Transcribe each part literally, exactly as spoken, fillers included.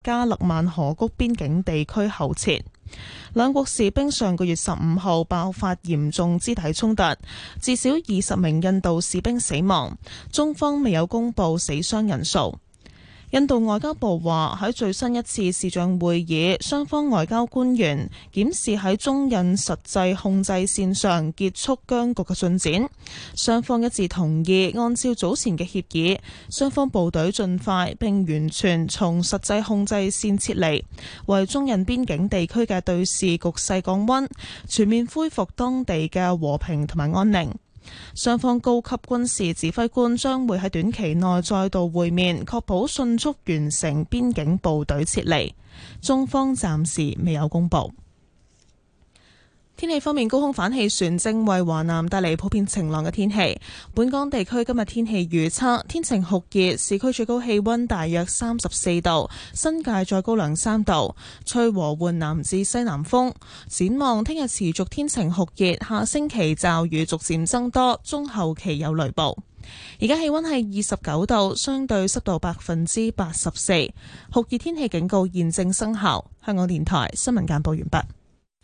加勒萬河谷邊境地區後撤。兩國士兵上個月十五號爆發嚴重肢體衝突，至少二十名印度士兵死亡，中方未有公布死傷人數。印度外交部話喺最新一次視像會議，雙方外交官員檢視喺中印實際控制線上結束僵局嘅進展，雙方一致同意按照早前嘅協議，雙方部隊盡快並完全從實際控制線撤離，為中印邊境地區嘅對峙局勢降溫，全面恢復當地嘅和平同埋安寧。雙方高級軍事指揮官將會喺短期內再度會面，確保迅速完成邊境部隊撤離。中方暫時未有公布。天氣方面，高空反氣旋正為華南帶嚟普遍晴朗嘅天氣。本港地區今日天氣預測，天晴酷熱，市區最高氣溫大約三十四度，新界再高兩三度，吹和緩南至西南風。展望聽日持續天晴酷熱，下星期驟雨逐漸增多，中後期有雷暴。而家氣溫係二十九度，相對濕度百分之八十四，酷熱天氣警告現正生效。香港電台新聞簡報完畢。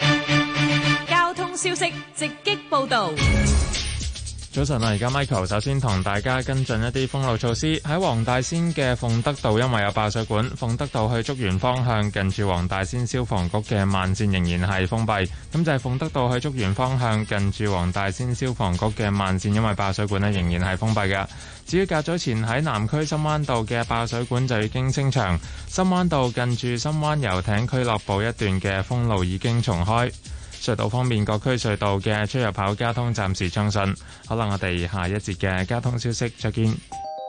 消息直擊報道。 早晨啊，而家 Michael 首先同大家跟進一啲封路措施。喺黃大仙嘅鳳德道，因為有爆水管，鳳德道去竹園方向近住黃大仙消防局嘅慢線仍然係封閉。咁就係鳳德道去竹園方向近住黃大仙消防局嘅慢線，因為爆水管呢仍然係封閉嘅。至於較早前喺南區深灣道嘅爆水管就已經清場，深灣道近住深灣遊艇俱樂部一段嘅封路已經重開。隧道方面，各區隧道嘅出入口交通暫時暢順。好啦，我哋下一節嘅交通消息再見。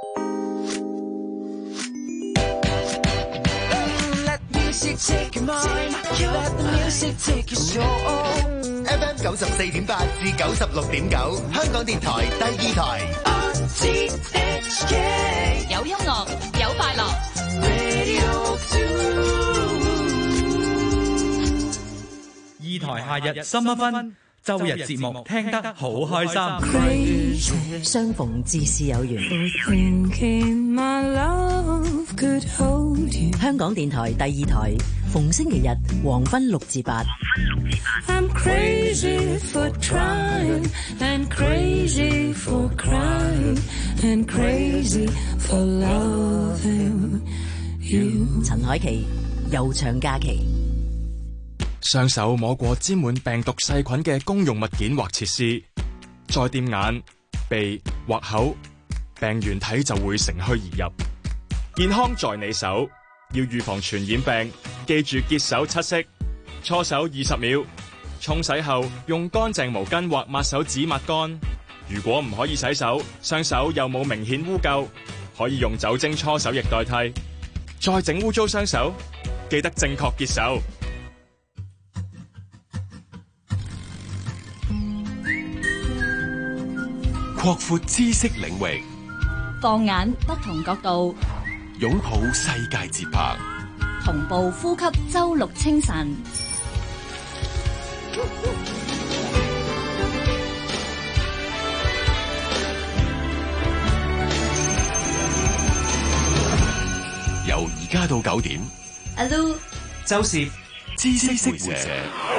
F M 九十四點八至九十六點九，香港電台第二台。 有音樂，有快樂。 二台夏日心一分，周日節目聽得好開心。 相逢自是有緣。香港電台第二台，逢星期日黃昏六至八。I'm crazy for trying and crazy for crying and crazy for loving you。陳凱琪，悠長假期。 雙手摸過沾滿病毒細菌嘅公用物件或設施，再掂眼、鼻或口，病原體就會乘虛而入。健康在你手，要預防傳染病，記住潔手七式，搓手二十秒，沖洗後用乾淨毛巾或抹手紙抹乾。如果唔可以洗手，雙手又冇明顯污垢，可以用酒精搓手液代替。再整污糟雙手，記得正確潔手。擴闊知識領域， 放眼不同角度， 擁抱世界節拍， 同步呼吸周六清晨。 由而家到九點， 阿 Lu、 周攝知識會社。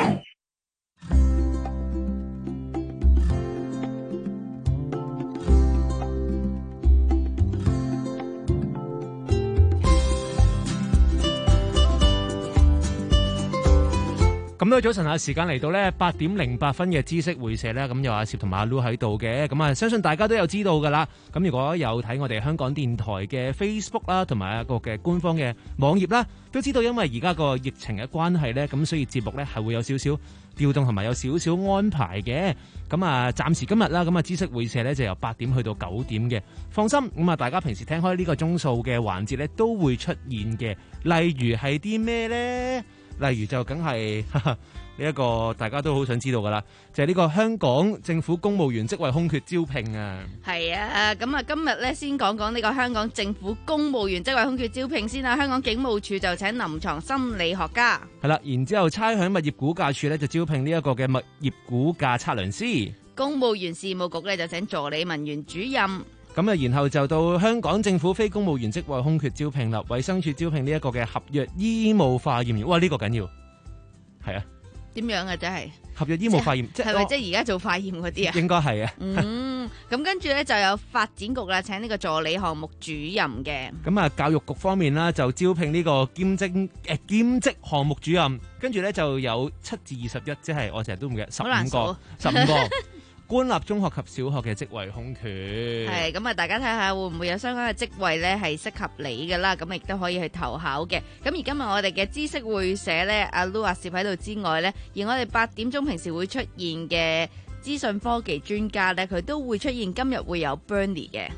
咁多早晨啊，時間嚟到呢八點零八分嘅知識會社呢，咁有阿攝同埋阿 Lu 喺度嘅，咁啊相信大家都有知道噶啦。咁如果有睇我哋香港電台嘅 Facebook 啦，同埋一個嘅官方嘅網頁啦，都知道因為而家個疫情嘅關係呢，咁所以節目呢係會有少少調動同埋有少少安排嘅。咁啊，暫時今日啦，咁啊知識會社呢就由八點去到九點嘅。放心，咁啊大家平時聽開呢個鐘數嘅環節呢都會出現嘅。例如係啲咩呢？例如就梗係呢一個大家都好想知道噶啦，就係、是、呢個香港政府公務員職位空缺招聘啊。 係啊，咁啊今日咧先講講呢個香港政府公務員職位空缺招聘先啦。香港警務處就請臨床心理學家。係啦， 然之後差餉物業估價處咧就招聘呢一個嘅物業估價測量師。 公務員事務局咧就請助理文員主任。 咁啊，然後就到香港政府非公務員職位空缺招聘啦，衛生署招聘呢一個嘅合約醫務化驗員，哇！呢、這個緊要，係啊。 點樣啊？真係合約醫務化驗，即係咪即係而家做化驗嗰啲啊？ 應該係啊。 嗯，咁跟住咧就有發展局啦，請呢個助理項目主任嘅。 咁啊，教育局方面啦，就招聘呢個兼職誒、呃、兼職項目主任，跟住咧就有七至二十一，即係我成日都唔記得十五個，十五個。官立中學及小學嘅職位空缺， 係咁啊！大家睇下會唔會有相關嘅職位咧係適合你嘅啦？咁亦都可以去投考嘅。咁而今日我哋嘅知識會社咧，阿 Lu 阿攝喺度之外咧，而我哋八點鐘平時會出現嘅資訊科技專家咧，佢都會出現。今日會有 Bernie 嘅，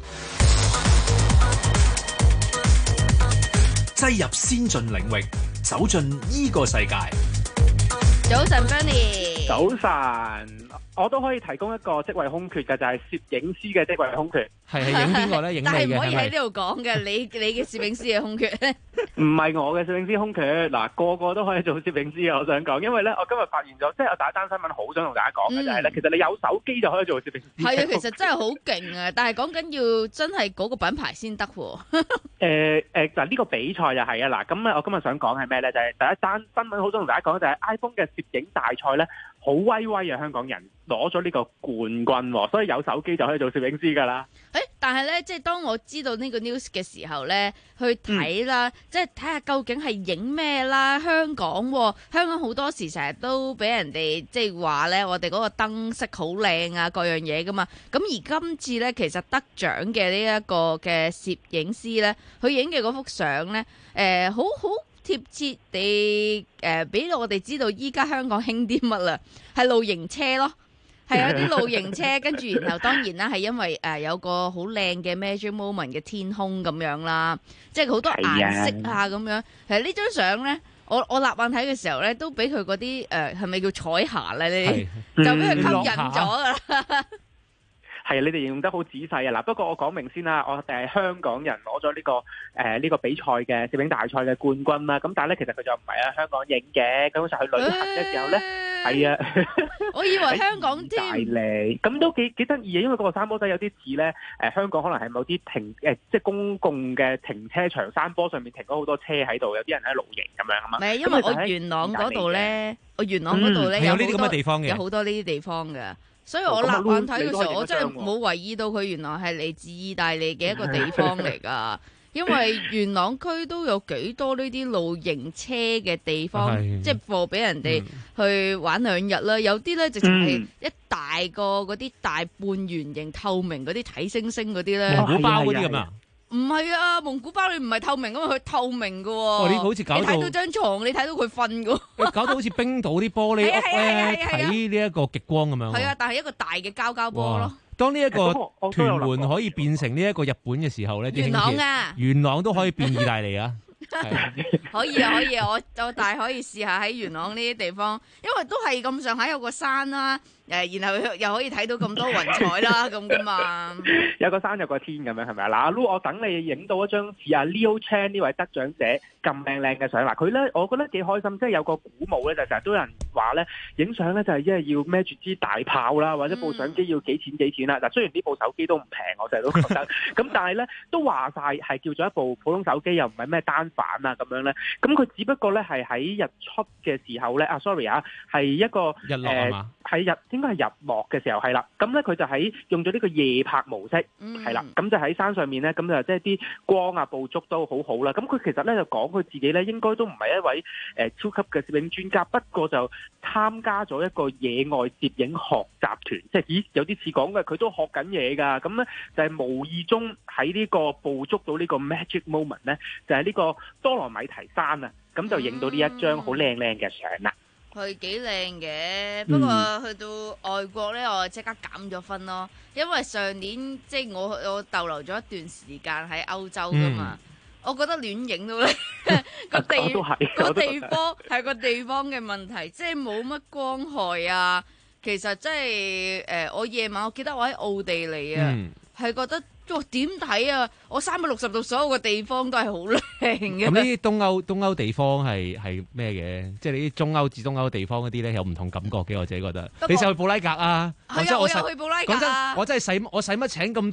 擠入先進領域，走進呢個世界。 早晨 Bernie， 早晨。我都可以提供一個職位空缺嘅，就係、是、攝影師嘅職位空缺。 係係影邊個咧？影你嘅， 但係唔可以喺呢度講嘅。你你嘅攝影師嘅空缺咧？ 唔係我嘅攝影師空缺。嗱，個個都可以做攝影師啊！我想講，因為咧，我今日發現咗，即係有第一單新聞好想同大家講嘅、嗯、就係咧，其實你有手機就可以做攝影師。 係啊，其實真係好勁啊！但係講緊要真係嗰個品牌先得喎。誒誒、呃，就呢、是、個比賽就係啊！嗱，咁咧，我今日想講係咩咧？就係、是、第一單新聞好想同大家講，就係 iPhone 嘅攝影大賽咧。好威威啊！香港人攞咗呢個冠軍，所以有手機就可以做攝影師噶啦。 誒，但係咧，即係當我知道呢個 news 嘅時候咧，去睇啦，嗯、即係睇下究竟係影咩啦。香港、哦，香港好多時成日都俾人哋即係話咧，我哋嗰個燈飾好靚啊，各樣嘢噶嘛。咁而今次咧，其實得獎嘅呢一個嘅攝影師咧，佢影嘅嗰幅相咧，誒、呃，好好。貼切地誒，俾、呃、我哋知道依家香港興啲乜啦，係露營車咯，係有啲露營車，跟住然後當然啦，係因為誒、呃、有個好靚嘅 Magic Moment 嘅天空咁樣啦，即係好多顏色啊咁樣。其實呢張相咧，我我立眼睇嘅時候咧，都俾佢嗰啲誒係咪叫彩霞咧？你就俾佢吸引咗噶啦。 係，你哋形容得好仔細啊！嗱，不過我講明先啦，我哋係香港人攞咗呢個誒呢、呃這個比賽嘅攝影大賽嘅冠軍啦。咁但係咧，其實佢就唔係喺香港影嘅，根本上去旅行嘅時候咧，係、欸、啊， 我以為香港添。 大利咁都幾幾得意嘅，因為嗰個山坡仔有啲似咧誒香港可能係某啲停誒、呃、即係公共嘅停車場，山坡上面停咗好多車喺度，有啲人喺露營咁樣啊嘛。唔係，因為我元朗嗰度咧，我元朗嗰度咧有呢啲咁嘅地方嘅，有好多呢啲地方嘅。所以我立眼睇嘅時候，我真係冇懷疑到佢原來係嚟自意大利嘅一個地方嚟噶，因為元朗區都有幾多呢啲露營車嘅地方，即係貨俾人哋去玩兩日啦。有啲咧直情係一大個嗰啲大半圓形透明嗰啲睇星星嗰啲咧， 蒙古包嗰啲咁啊。 唔係啊，蒙古包你唔係透明噶嘛，佢透明噶喎。 哦，你好似搞到你睇到張床，你睇到佢瞓噶。 搞到好似冰島啲玻璃屋咧，睇呢一個極光咁樣。 係啊，但係一個大嘅膠膠波咯。 當呢一個屯門可以變成呢一個日本嘅時候咧，元朗啊，元朗都可以變意大利啊。 可以啊，可以啊，我我大可以試下喺元朗呢啲地方，因為都係咁上下有個山啦。誒，然後又可以睇到咁多雲彩啦，咁噶嘛？ 有個山有個天咁樣，係咪啊？嗱，阿 Lu，我等你影到一張似阿 Leo Chan 呢位得獎者咁靚靚嘅相。嗱，佢咧，我覺得幾開心，即係有個鼓舞咧，就成日都有人話咧，影相咧就係因為要孭住支大炮啦，或者部相機要幾錢幾錢啦。嗱，雖然呢部手機都唔平，我成日都覺得，咁但係咧都話晒係叫做一部普通手機，又唔係咩單反啊咁樣咧。咁佢只不過咧係喺日出嘅時候咧，啊 sorry 啊，係一個日落係嘛？ 係日應該係日落嘅時候係啦，咁咧佢就喺用咗呢個夜拍模式，係啦、嗯，咁就喺山上面咧，咁就即係啲光啊捕捉都好好啦。咁佢其實咧就講佢自己咧應該都唔係一位誒、呃、超級嘅攝影專家，不過就參加咗一個野外攝影學習團，即係咦有啲似講嘅，佢都學緊嘢㗎。咁咧就係無意中喺呢個捕捉到呢個 magic moment 咧，就係呢個多羅米提山啊，咁就影到呢一張好靚靚嘅相啦。 佢幾靚嘅，不過去到外國咧，我即刻減咗分咯。因為上年即係我我逗留咗一段時間喺歐洲噶嘛，嗯、我覺得亂影到咧個地個地方係個地方嘅問題，即係冇乜光害啊。其實即係誒，我夜晚我記得我喺奧地利啊，係、嗯、覺得。哇！點睇啊？我三百六十度所有嘅地方都係好靚嘅。 咁呢啲東歐東歐地方係係咩嘅？即係你啲中歐至東歐地方嗰啲咧，有唔同感覺嘅。我自己覺得。你上去布拉格啊？ 係啊，我有去布拉格啊。 講真，我真係使我使乜請咁多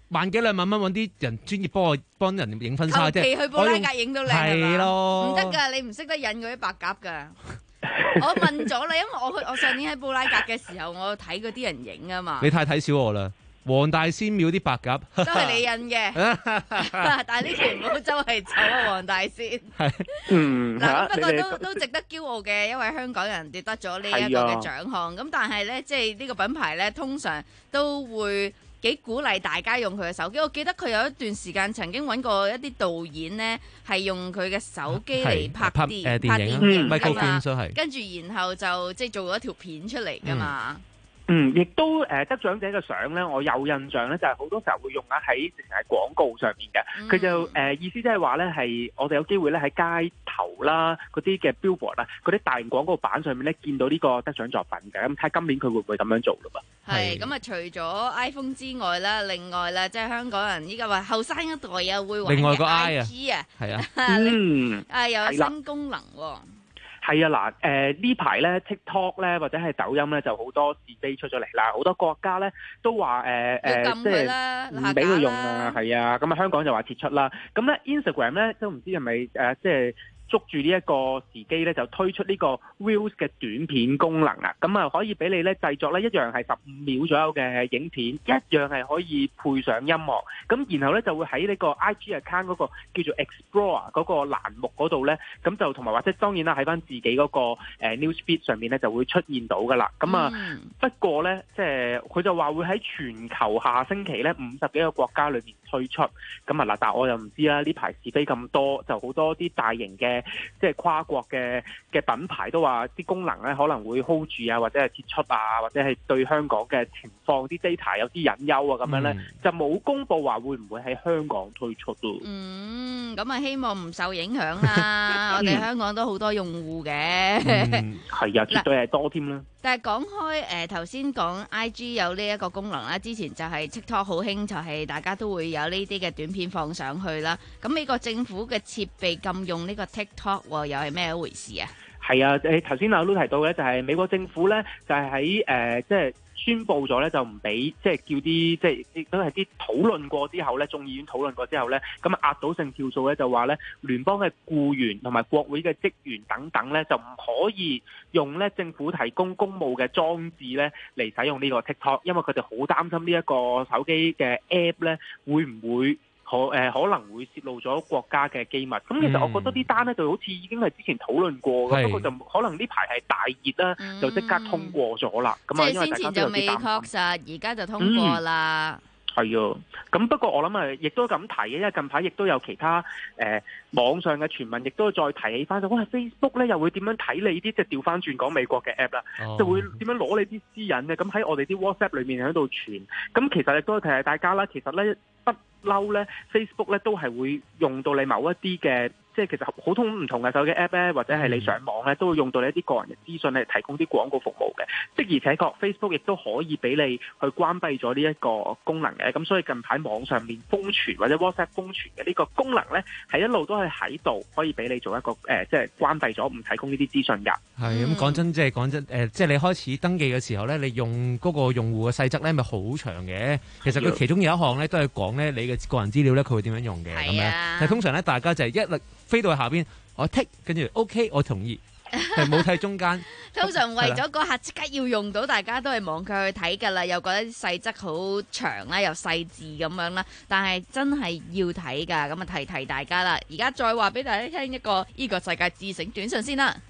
萬幾兩萬蚊揾啲人專業幫我幫人影婚紗啫。 求其去布拉格影到靚係咯， 唔得㗎，你唔識得引嗰啲白鴿㗎。我問咗啦，因為我去我上年喺布拉格嘅時候，我睇嗰啲人影啊嘛。 你太睇小我啦，黃大仙廟啲白鴿都係你印嘅，但係呢團唔好周圍走啊，黃大仙。 嗯， 嗱，不過你都都值得驕傲嘅，因為香港人奪得咗呢一個嘅獎項。咁但係咧，即係呢個品牌咧，通常都會幾鼓勵大家用佢嘅手機。我記得佢有一段時間曾經揾過一啲導演呢，係用佢嘅手機嚟拍電拍拍電影㗎嘛， 嗯、 跟住然後就即係做咗條片出嚟㗎嘛。 嗯，亦都誒、呃、得獎者嘅相咧，我有印象咧，就係、是、好多時候會用啊喺直情係廣告上面嘅。佢、嗯、就誒、呃、意思即係話咧，係我哋有機會咧喺街頭啦，嗰啲嘅 billboard 啦，嗰啲大型廣告板上面咧見到呢個得獎作品嘅。咁睇今年佢會唔會咁樣做咯噃？ 係咁啊！除咗 iPhone 之外啦，另外啦，即係香港人依家話後生一代又會玩嘅 I G 啊， 係啊， 嗯， 啊又有新功能喎。 係啊，嗱，誒呢排咧 TikTok 咧或者係抖音咧就好多是非出咗嚟啦，好多國家咧都話誒誒即係唔俾佢用啊，係啊，咁啊香港就話撤出啦，咁咧 Instagram 咧都唔知係咪誒即係捉住呢一個時機咧，就推出呢個 Reels 嘅短片功能啊，咁啊可以俾你咧製作咧一樣係十五秒左右嘅影片，一樣係可以配上音樂，咁然後咧就會喺呢個 I G account 嗰個叫做 Explore 嗰個欄目嗰度咧，咁就同埋或者當然啦喺翻自己嗰個誒 Newsfeed 上面咧就會出現到噶啦，咁啊、嗯、不過咧即係佢就話會喺全球下星期咧五十幾個國家裏面推出，咁啊嗱，但我又唔知啦，呢排是非咁多，就好多啲大型嘅。即係跨國嘅嘅品牌都話啲功能咧可能會 hold 住啊，或者係撤出啊，或者係對香港嘅情況啲 data 有啲隱憂啊，咁樣咧、嗯、就冇公佈話會唔會喺香港推出咯。 嗯，咁啊希望唔受影響啦。我哋香港都好多用戶嘅，係、 嗯、啊，絕對係多添啦。 但係講開誒頭先講 I G 有呢一個功能啦，之前就係 TikTok 好興，就係大家都會有呢啲嘅短片放上去啦。咁美國政府嘅設備禁用呢個 TikTok 又係咩一回事啊？ 係啊，誒頭先阿 Lu 提到嘅就係美國政府咧，就係喺誒即係宣布咗咧，就唔俾即係叫啲即係亦都係啲討論過之後咧，眾議院討論過之後咧，咁啊壓倒性票數咧就話咧，聯邦嘅僱員同埋國會嘅職員等等咧，就唔可以用咧政府提供公務嘅裝置咧嚟使用呢個 TikTok， 因為佢哋好擔心呢一個手機嘅 App 咧會唔會可誒、呃、可能會泄露咗國家嘅機密，咁、嗯、其實我覺得啲單咧就好似已經係之前討論過嘅，不過就可能呢排係大熱啦、嗯，就即刻通過咗啦。咁啊，因為大家都有啲擔心。即係先前就未確實，而家就通過啦。係、嗯、啊，咁不過我諗啊，亦都咁提嘅，因為近排亦都有其他誒、呃、網上嘅傳聞，亦都再提起翻就，哇 Facebook 咧又會點樣睇你啲即係調翻轉講美國嘅 app 啦、哦，就會點樣攞你啲私隱嘅，咁喺我哋啲 WhatsApp 裏面喺度傳，咁其實亦都提下大家啦，其實咧不嬲咧 Facebook 咧都係會用到你某一啲嘅。即係其實好通唔同嘅手機 app 咧，或者係你上網咧，都會用到你一啲個人嘅資訊嚟提供啲廣告服務嘅。即而且確 Facebook 亦都可以俾你去關閉咗呢一個功能嘅。咁所以近排網上面瘋傳或者 WhatsApp 瘋傳嘅呢個功能咧，係一路都係喺度，可以俾你做一個誒、呃，即係關閉咗唔提供呢啲資訊㗎。係咁講真，即係講真誒，即係你開始登記嘅時候咧，你用嗰個用戶嘅細則咧，咪好長嘅。其實佢其中有一項咧，都係講咧你嘅個人資料咧，佢會點樣用嘅咁樣。但係通常咧，大家就係一律飛到去下邊，我剔，跟住 OK， 我同意，係冇睇中間。通常為咗嗰下即刻要用到，大家都係網佢去睇㗎啦，又覺得細則好長啦，又細字咁樣啦。但係真係要睇㗎，咁啊提提大家啦。而家再話俾大家聽一個呢個世界自省短信先啦。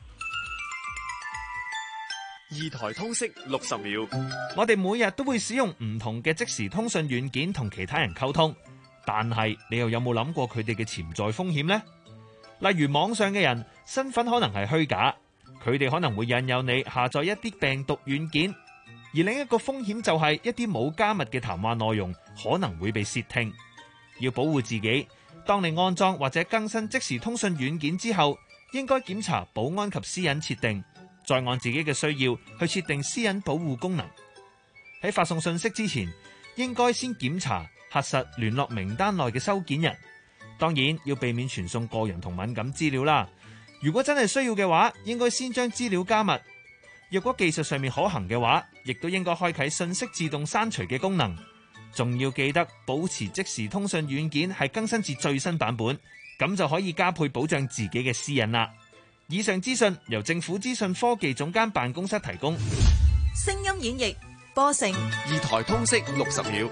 二台通識六十秒， 我哋每日都會使用唔同嘅即時通訊軟件同其他人溝通，但係你又有冇諗過佢哋嘅潛在風險呢？例如網上嘅人身份可能係虛假，佢哋可能會引誘你下載一啲病毒軟件，而另一個風險就係一啲冇加密嘅談話內容可能會被竊聽。要保護自己，當你安裝或者更新即時通訊軟件之後，應該檢查保安及私隱設定，再按自己嘅需要去設定私隱保護功能。喺發送信息之前，應該先檢查核實聯絡名單內嘅收件人。當然要避免傳送個人同敏感資料啦。如果真係需要嘅話，應該先將資料加密。若果技術上面可行嘅話，亦都應該開啟信息自動刪除嘅功能。 仲要記得保持即時通訊軟件係更新至最新版本，咁就可以加倍保障自己嘅私隱啦。以上資訊由政府資訊科技總監辦公室提供。 聲音演繹播成二台通識六十秒。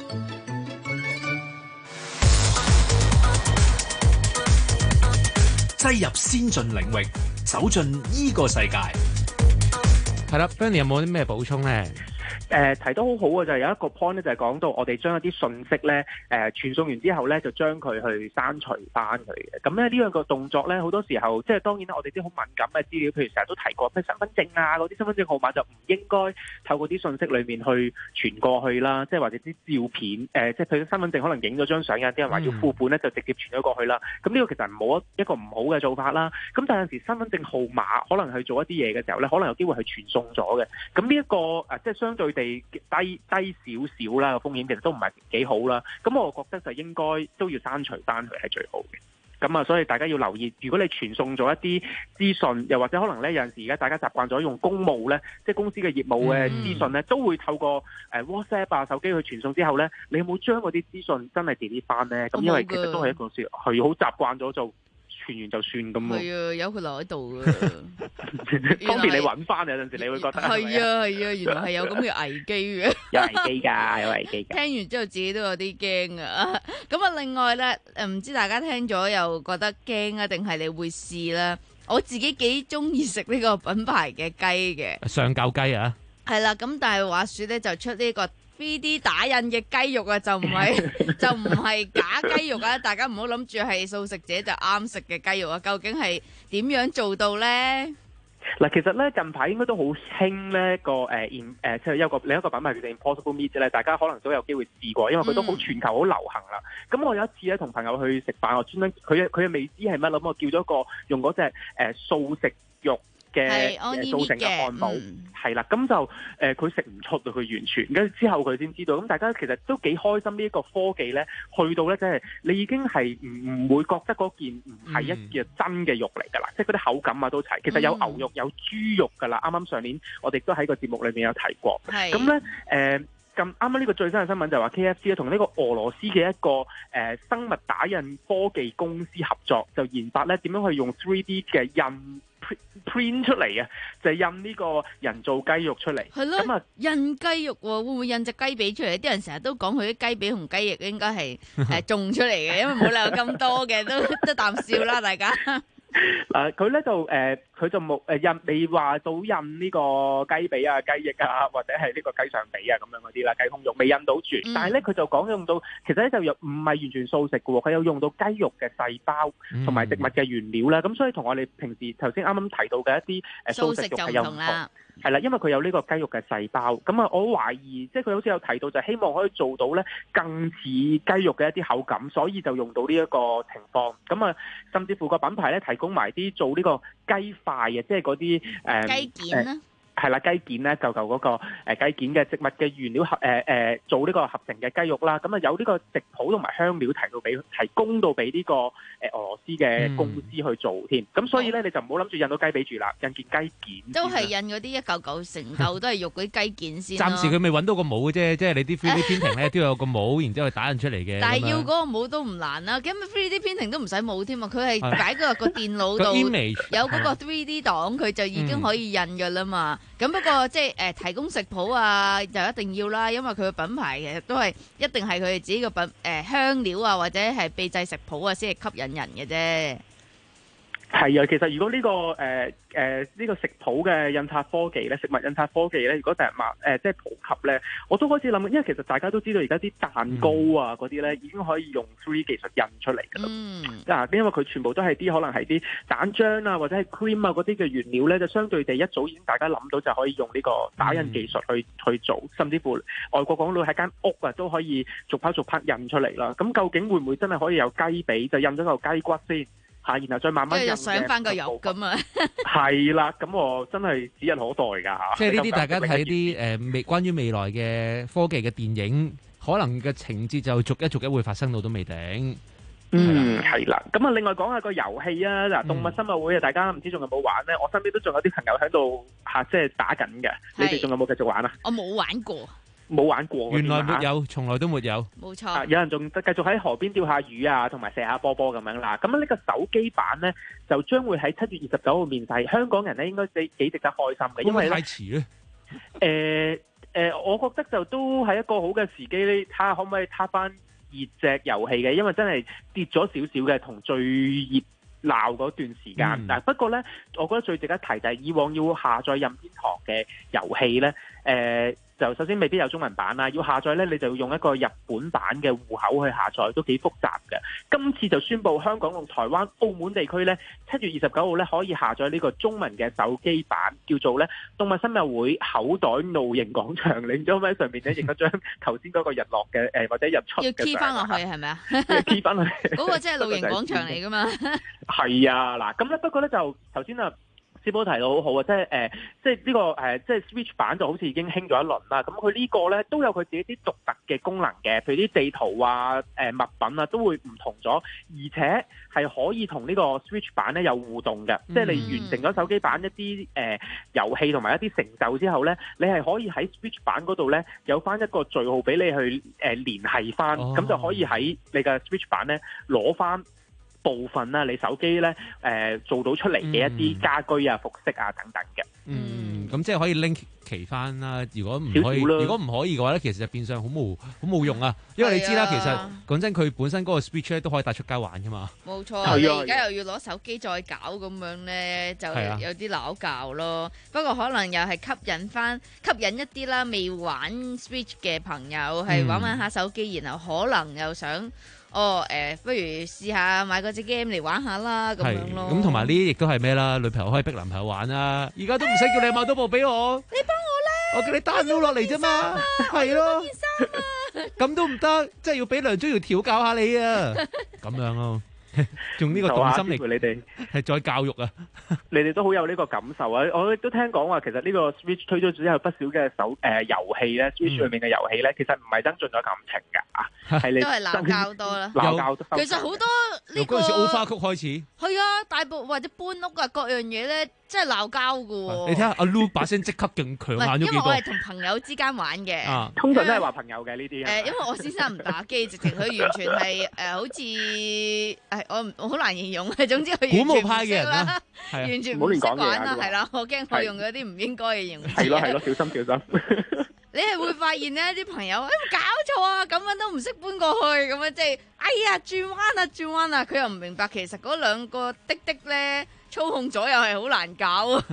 擠入先進領域，走進依個世界。 係啦 Bernie 有冇啲咩補充咧？ 誒、呃、提得好好嘅就係有一個 point 咧，就係講到我哋將一啲信息咧誒傳送完之後咧，就將佢去刪除翻佢嘅。咁咧呢兩個動作咧，好多時候即係當然啦，我哋啲好敏感嘅資料，譬如成日都提過，譬如身份證啊嗰啲身份證號碼就唔應該透過啲信息裏面去傳過去啦。即係或者啲照片誒、呃，即係譬如身份證可能影咗張相，有啲人話要副本咧，就直接傳咗過去啦。咁呢個其實冇一個唔好嘅做法啦。咁但係有時身份證號碼可能去做一啲嘢嘅時候咧，可能有機會係傳送咗嘅。咁呢一個誒即係相對地低低少少啦，個風險其實都唔係幾好啦。咁我覺得就應該都要刪除翻佢係最好嘅。咁啊，所以大家要留意，如果你傳送咗一啲資訊，又或者可能咧有陣時而家大家習慣咗用公務咧，即係公司嘅業務嘅資訊咧，都會透過誒 WhatsApp 啊手機去傳送之後咧，你有冇將嗰啲資訊真係 delete 翻咧？咁因為其實都係一個事，係好習慣咗就傳完就算咁喎。 係啊，有佢留喺度嘅， 方便你揾翻。有陣時你會覺得係啊係啊，原來係有咁嘅危機嘅， 有危機㗎，有危機㗎。 聽完之後自己都有啲驚啊！咁啊，另外咧，誒唔知大家聽咗又覺得驚啊，定係你會試咧？我自己幾中意食呢個品牌嘅雞嘅上舊雞啊， 係啦。咁但係話説咧，就出呢個三 D 打印嘅雞肉啊，就唔係就唔係假雞肉啊！大家唔好諗住係素食者就啱食嘅雞肉啊！究竟係點樣做到咧？ 嗱，其實咧近排應該都好興咧個誒誒，即係有個另一個品牌叫做 Impossible Meat 咧，大家可能都有機會試過，因為佢都好全球好流行啦。咁、嗯、我有一次咧同朋友去食飯，我專登佢佢又未知係乜，咁我叫咗個用嗰隻誒素食肉嘅做成嘅漢堡，係啦，咁就誒佢食唔出到佢完全，跟住之後佢先知道。咁大家其實都幾開心呢一個科技咧，去到咧即係你已經係唔唔會覺得嗰件唔係一件真嘅肉嚟㗎啦，即係嗰啲口感啊都齊。其實有牛肉有豬肉㗎啦，啱啱上年我哋都喺個節目裏面有提過。咁咧誒。咁啱啱呢個最新嘅新聞就話 K F C 咧同呢個俄羅斯嘅一個誒、呃、生物打印科技公司合作，就研發咧點樣去用 三 D 嘅印 print 出嚟啊，就係、印呢個人造雞肉出嚟。係咯，咁啊印雞肉喎、哦，會唔會印隻雞髀出嚟？啲人成日都講佢啲雞髀同雞翼應該係誒種出嚟嘅，因為冇理由咁多嘅，都都啖笑啦，大家。 嗱，佢咧就誒，佢、呃、就冇誒印，你話到印呢個雞髀啊、雞翼啊，或者係呢個雞上髀啊咁樣嗰啲啦，雞胸肉未印到住，嗯、但係咧佢就講用到，其實咧就又唔係完全素食嘅喎，佢有用到雞肉嘅細胞同埋植物嘅原料啦，咁、嗯、所以同我哋平時頭先啱啱提到嘅一啲誒素食肉係有唔同。係啦，因為佢有呢個雞肉嘅細胞，咁啊，我懷疑即係佢好似有提到，就希望可以做到咧更似雞肉嘅一啲口感，所以就用到呢一個情況。咁啊，甚至乎個品牌咧提供埋啲做呢個雞塊嘅，即係嗰啲誒雞件啦。 係啦，雞件咧，嚿嚿嗰個誒雞件嘅植物嘅原料合誒誒做呢個合成嘅雞肉啦，咁啊有呢個食譜同埋香料提到俾提供到俾呢個誒俄羅斯嘅公司去做添，咁、嗯、所以咧你就唔好諗住印到雞髀住啦，印件雞件都係印嗰啲一嚿嚿成嚿都係肉嗰啲雞件先。 暫時佢未揾到個模嘅啫，即係你啲 三 D printing 咧都有個模，然之後打印出嚟嘅。 但係要嗰個模都唔難啦，咁三 D printing 都唔使模添啊，佢係擺嗰個電腦度有嗰個三 D 檔，佢就已經可以印㗎啦嘛。咁、嗯、不過即係誒提供食譜啊，就一定要啦，因為佢嘅品牌其實都係一定係佢哋自己嘅品誒、呃、香料啊，或者係秘製食譜啊，先係吸引人嘅啫。 係啊，其實如果呢、這個誒誒呢個食譜嘅印刷科技咧，食物印刷科技咧，如果第日賣誒即係普及咧，我都開始諗，因為其實大家都知道而家啲蛋糕啊嗰啲咧已經可以用 三 D 技術印出嚟㗎啦。嗯。嗱，因為佢全部都係啲可能係啲蛋漿啊或者係 cream 啊嗰啲嘅原料咧，就相對地一早已經大家諗到就可以用呢個打印技術去、嗯、去做，甚至乎外國講到喺間屋啊都可以逐拋逐拋印出嚟啦。咁究竟會唔會真係可以有雞髀就印咗嚿雞骨先？嚇，然後再慢慢又上翻個油咁啊！ 係啦，咁我真係指日可待㗎嚇。 即係呢啲大家睇啲誒未關於未來嘅科技嘅電影，可能嘅情節就逐一逐一會發生到都未定。 嗯，係啦。咁啊，另外講下個遊戲啊，嗱，動物生物會啊，大家唔知仲有冇玩咧？我身邊都仲有啲朋友喺度嚇，即係打緊嘅。你哋仲有冇繼續玩啊？ 我冇玩過。 冇玩過。 原來沒有，從來都沒有。 冇錯、 啊。有人仲繼續喺河邊釣下魚啊，同埋射下波波咁樣啦。咁呢個手機版咧就將會喺七月二十九號面世，香港人咧應該幾幾值得開心嘅，因為太遲咧。 誒誒、呃呃，我覺得就都係一個好嘅時機咧，睇下可唔可以撻翻熱隻遊戲嘅，因為真係跌咗少少嘅，同最熱鬧嗰段時間。嗱、嗯，不過咧，我覺得最值得提就係以往要下載任天堂嘅遊戲咧，誒、呃。就首先未必有中文版啦，要下載呢，你就要用一個日本版嘅戶口去下載，都幾複雜嘅。今次就宣布香港同台灣、澳門地區呢，七月二十九號呢可以下載呢個中文嘅手機版，叫做呢動物森友會口袋露營廣場。你唔知可唔可以喺上面呢影一張頭先嗰個日落嘅誒或者日出嘅相？ 要 key 翻落去係咪啊？ 要 key 翻去。 嗰個真係露營廣場嚟噶嘛？ 係啊，嗱咁咧，不過呢，就頭先啊。師傅提到好好啊，即係誒、呃，即係、這、呢個誒、呃，即係 Switch 版就好似已經興咗一輪啦。咁佢呢個咧都有佢自己啲獨特嘅功能嘅，譬如啲地圖啊、誒、呃、物品啊都會唔同咗，而且係可以同呢個 Switch 版咧有互動嘅。嗯、即係你完成咗手機版一啲誒、呃、遊戲同埋一啲成就之後咧，你係可以喺 Switch 版嗰度咧有翻一個序號俾你去誒、呃、聯繫翻，咁、哦、就可以喺你嘅 Switch 版咧攞翻部分啦，你手機咧誒、呃、做到出嚟嘅一啲家居啊、服飾啊等等嘅。 嗯，咁即係可以 link 齊翻啦。如果唔可以，如果唔可以嘅話咧，其實就變相好冇好冇用啊。因為你知啦，其實講真，佢本身嗰個 Switch 咧都可以帶出街玩噶嘛。 冇錯，你而家又要攞手機再搞咁樣咧，就有啲拗教咯。不過可能又係吸引翻吸引一啲啦，未玩 Switch 嘅朋友係玩玩下手機，然後可能又想。哦，誒、呃，不如試下買嗰隻 game 嚟玩下啦，咁樣咯。咁同埋呢啲亦都係咩啦？女朋友可以逼男朋友玩啦。而家都唔使叫你買多部俾我， 你幫我啦， 我叫你 download 落嚟啫嘛，係咯。咁都唔得，即係要俾梁祖堯調教下你啊，咁樣咯。用呢個動心嚟， 你哋係再教育啊！ 你哋都好有呢個感受啊！我都聽講話，其實呢個 Switch 推出咗之後，不少嘅手誒遊戲咧，Switch 裏面嘅遊戲咧，其實唔係增進咗感情㗎，係你都係鬧交多啦。 鬧交多。 其實好多呢個由嗰陣時 O 花曲開始。 係啊，大部或者搬屋啊，各樣嘢咧，真係鬧交㗎喎。 你睇下阿 Lu 把聲即刻勁強硬咗幾多。 因為我係同朋友之間玩嘅。 啊，通常都係話朋友嘅呢啲。 誒，因為我先生唔打機，直情佢完全係誒，好似誒，我我好難形容嘅。總之佢完全唔識啦，完全唔識玩啦，係啦，我驚我用嗰啲唔應該嘅形容詞。 係咯係咯，小心小心。 你係會發現呢啲朋友誒、哎、搞錯啊，咁樣都唔識搬過去，咁樣即係哎呀轉彎啊轉彎啊，佢又唔明白其實嗰兩個滴滴咧操控左右係好難搞啊。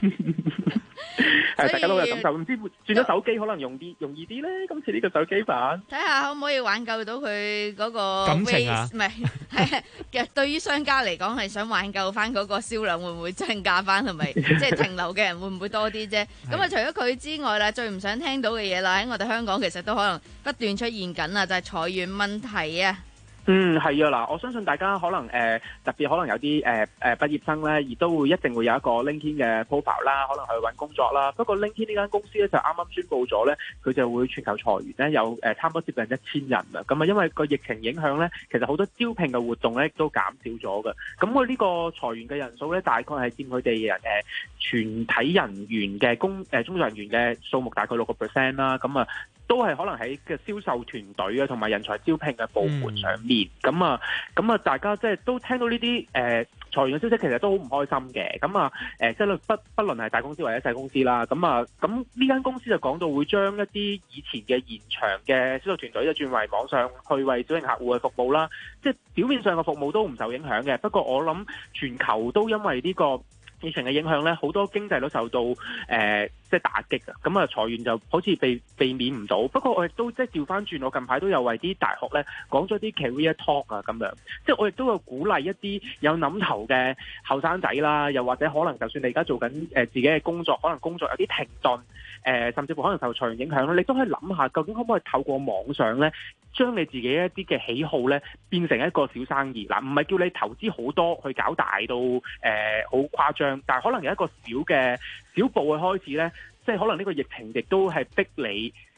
係大家都有感受，唔知轉咗手機可能容易容易啲咧。今次呢個手機版， 睇下可唔可以挽救到佢嗰個感情啊？ 唔係係嘅，對於商家嚟講係想挽救翻嗰個銷量會唔會增加翻，係咪即係停留嘅人會唔會多啲啫？咁啊，除咗佢之外啦，最唔想聽到嘅嘢啦，喺我哋香港其實都可能不斷出現緊啊，就係裁員問題啊。 嗯，係啊，嗱，我相信大家可能誒、呃、特別可能有啲誒誒畢業生咧，亦都會一定會有一個 LinkedIn 嘅 profile 啦，可能去揾工作啦。不過 LinkedIn 呢間公司咧就啱啱宣布咗咧，佢就會全球裁員咧，有誒差唔多接近一千人啊。咁啊，因為個疫情影響咧，其實好多招聘嘅活動咧都減少咗嘅。咁佢呢個裁員嘅人數咧，大概係佔佢哋誒全體人員嘅工誒工作人員嘅數目大概六個 percent 啦。咁啊。都係可能喺嘅銷售團隊啊，同埋人才招聘嘅部門上面，咁啊、嗯，咁啊，大家即係都聽到呢啲誒裁員嘅消息，其實都好唔開心嘅。咁啊，誒即係不不論係大公司或者細公司啦，咁啊，咁呢間公司就講到會將一啲以前嘅現場嘅銷售團隊就轉為網上去為小型客戶嘅服務啦。即係表面上嘅服務都唔受影響嘅，不過我諗全球都因為呢個疫情嘅影響咧，好多經濟都受到誒、呃、即係打擊啊！咁啊，裁員就好似避避免唔到。不過我亦都即係調翻轉，我近排都有為啲大學咧講咗啲 career talk 啊，咁樣即係我亦都有鼓勵一啲有諗頭嘅後生仔啦，又或者可能就算你而家做緊誒自己嘅工作，可能工作有啲停頓，誒、呃、甚至乎可能受裁員影響咧，你都可以諗下究竟可唔可以透過網上咧，將你自己一啲嘅喜好咧變成一個小生意。嗱，唔係叫你投資好多去搞大到誒好誇張，但係可能有一個小嘅小步去開始咧，即係可能呢個疫情亦都係逼你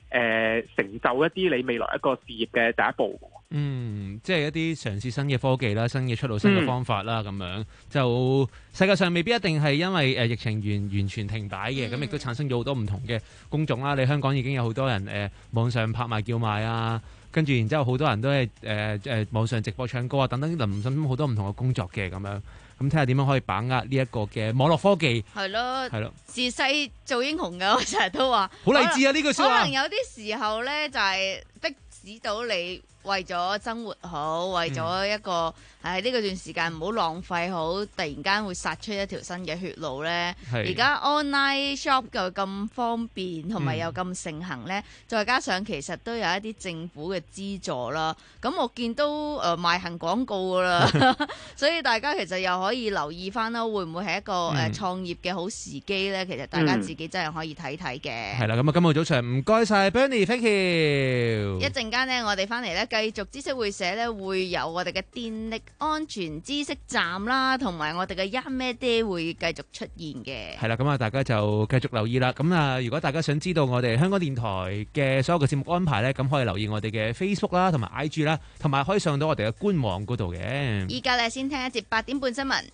呃、成就一啲你未來一個事業嘅第一步。 嗯，即係一啲嘗試新嘅科技啦，新嘅出路、新嘅方法啦，咁、嗯、樣就世界上未必一定係因為誒疫情完完全停擺嘅，咁亦都產生咗好多唔同嘅工種啦。你香港已經有好多人誒、呃、網上拍賣叫賣啊，跟住然之後好多人都係誒誒網上直播唱歌啊等等，林林好多唔同嘅工作嘅咁樣。咁睇下點樣可以把握呢一個嘅網絡科技。 係咯， 係咯， 自細做英雄㗎，我成日都話。 好勵志啊！呢句説話。 可能有啲時候咧，就係逼使到你為咗生活好，為咗一個喺呢個段時間唔好浪費好，突然間會殺出一條新嘅血路咧。而家 online shop 又咁方便，同埋又咁盛行咧、嗯，再加上其實都有一啲政府嘅資助啦。咁我見都誒賣行廣告噶啦，所以大家其實又可以留意翻啦，會唔會係一個誒、嗯、創業嘅好時機咧？其實大家自己真係可以睇睇嘅。係、 嗯、啦，咁啊，今日早上唔該晒 Bernie，thank you。 一陣間咧，我哋翻嚟咧，繼續知識會社咧，會有我哋嘅電力安全知識站啦，同埋我哋嘅一咩爹會繼續出現嘅。 係啦，咁啊，大家就繼續留意啦。咁啊，如果大家想知道我哋香港電台嘅所有嘅節目安排咧，咁可以留意我哋嘅 Facebook 啦，同埋 I G 啦，同埋可以上到我哋嘅官網嗰度嘅。 依家咧先聽一節八點半新聞。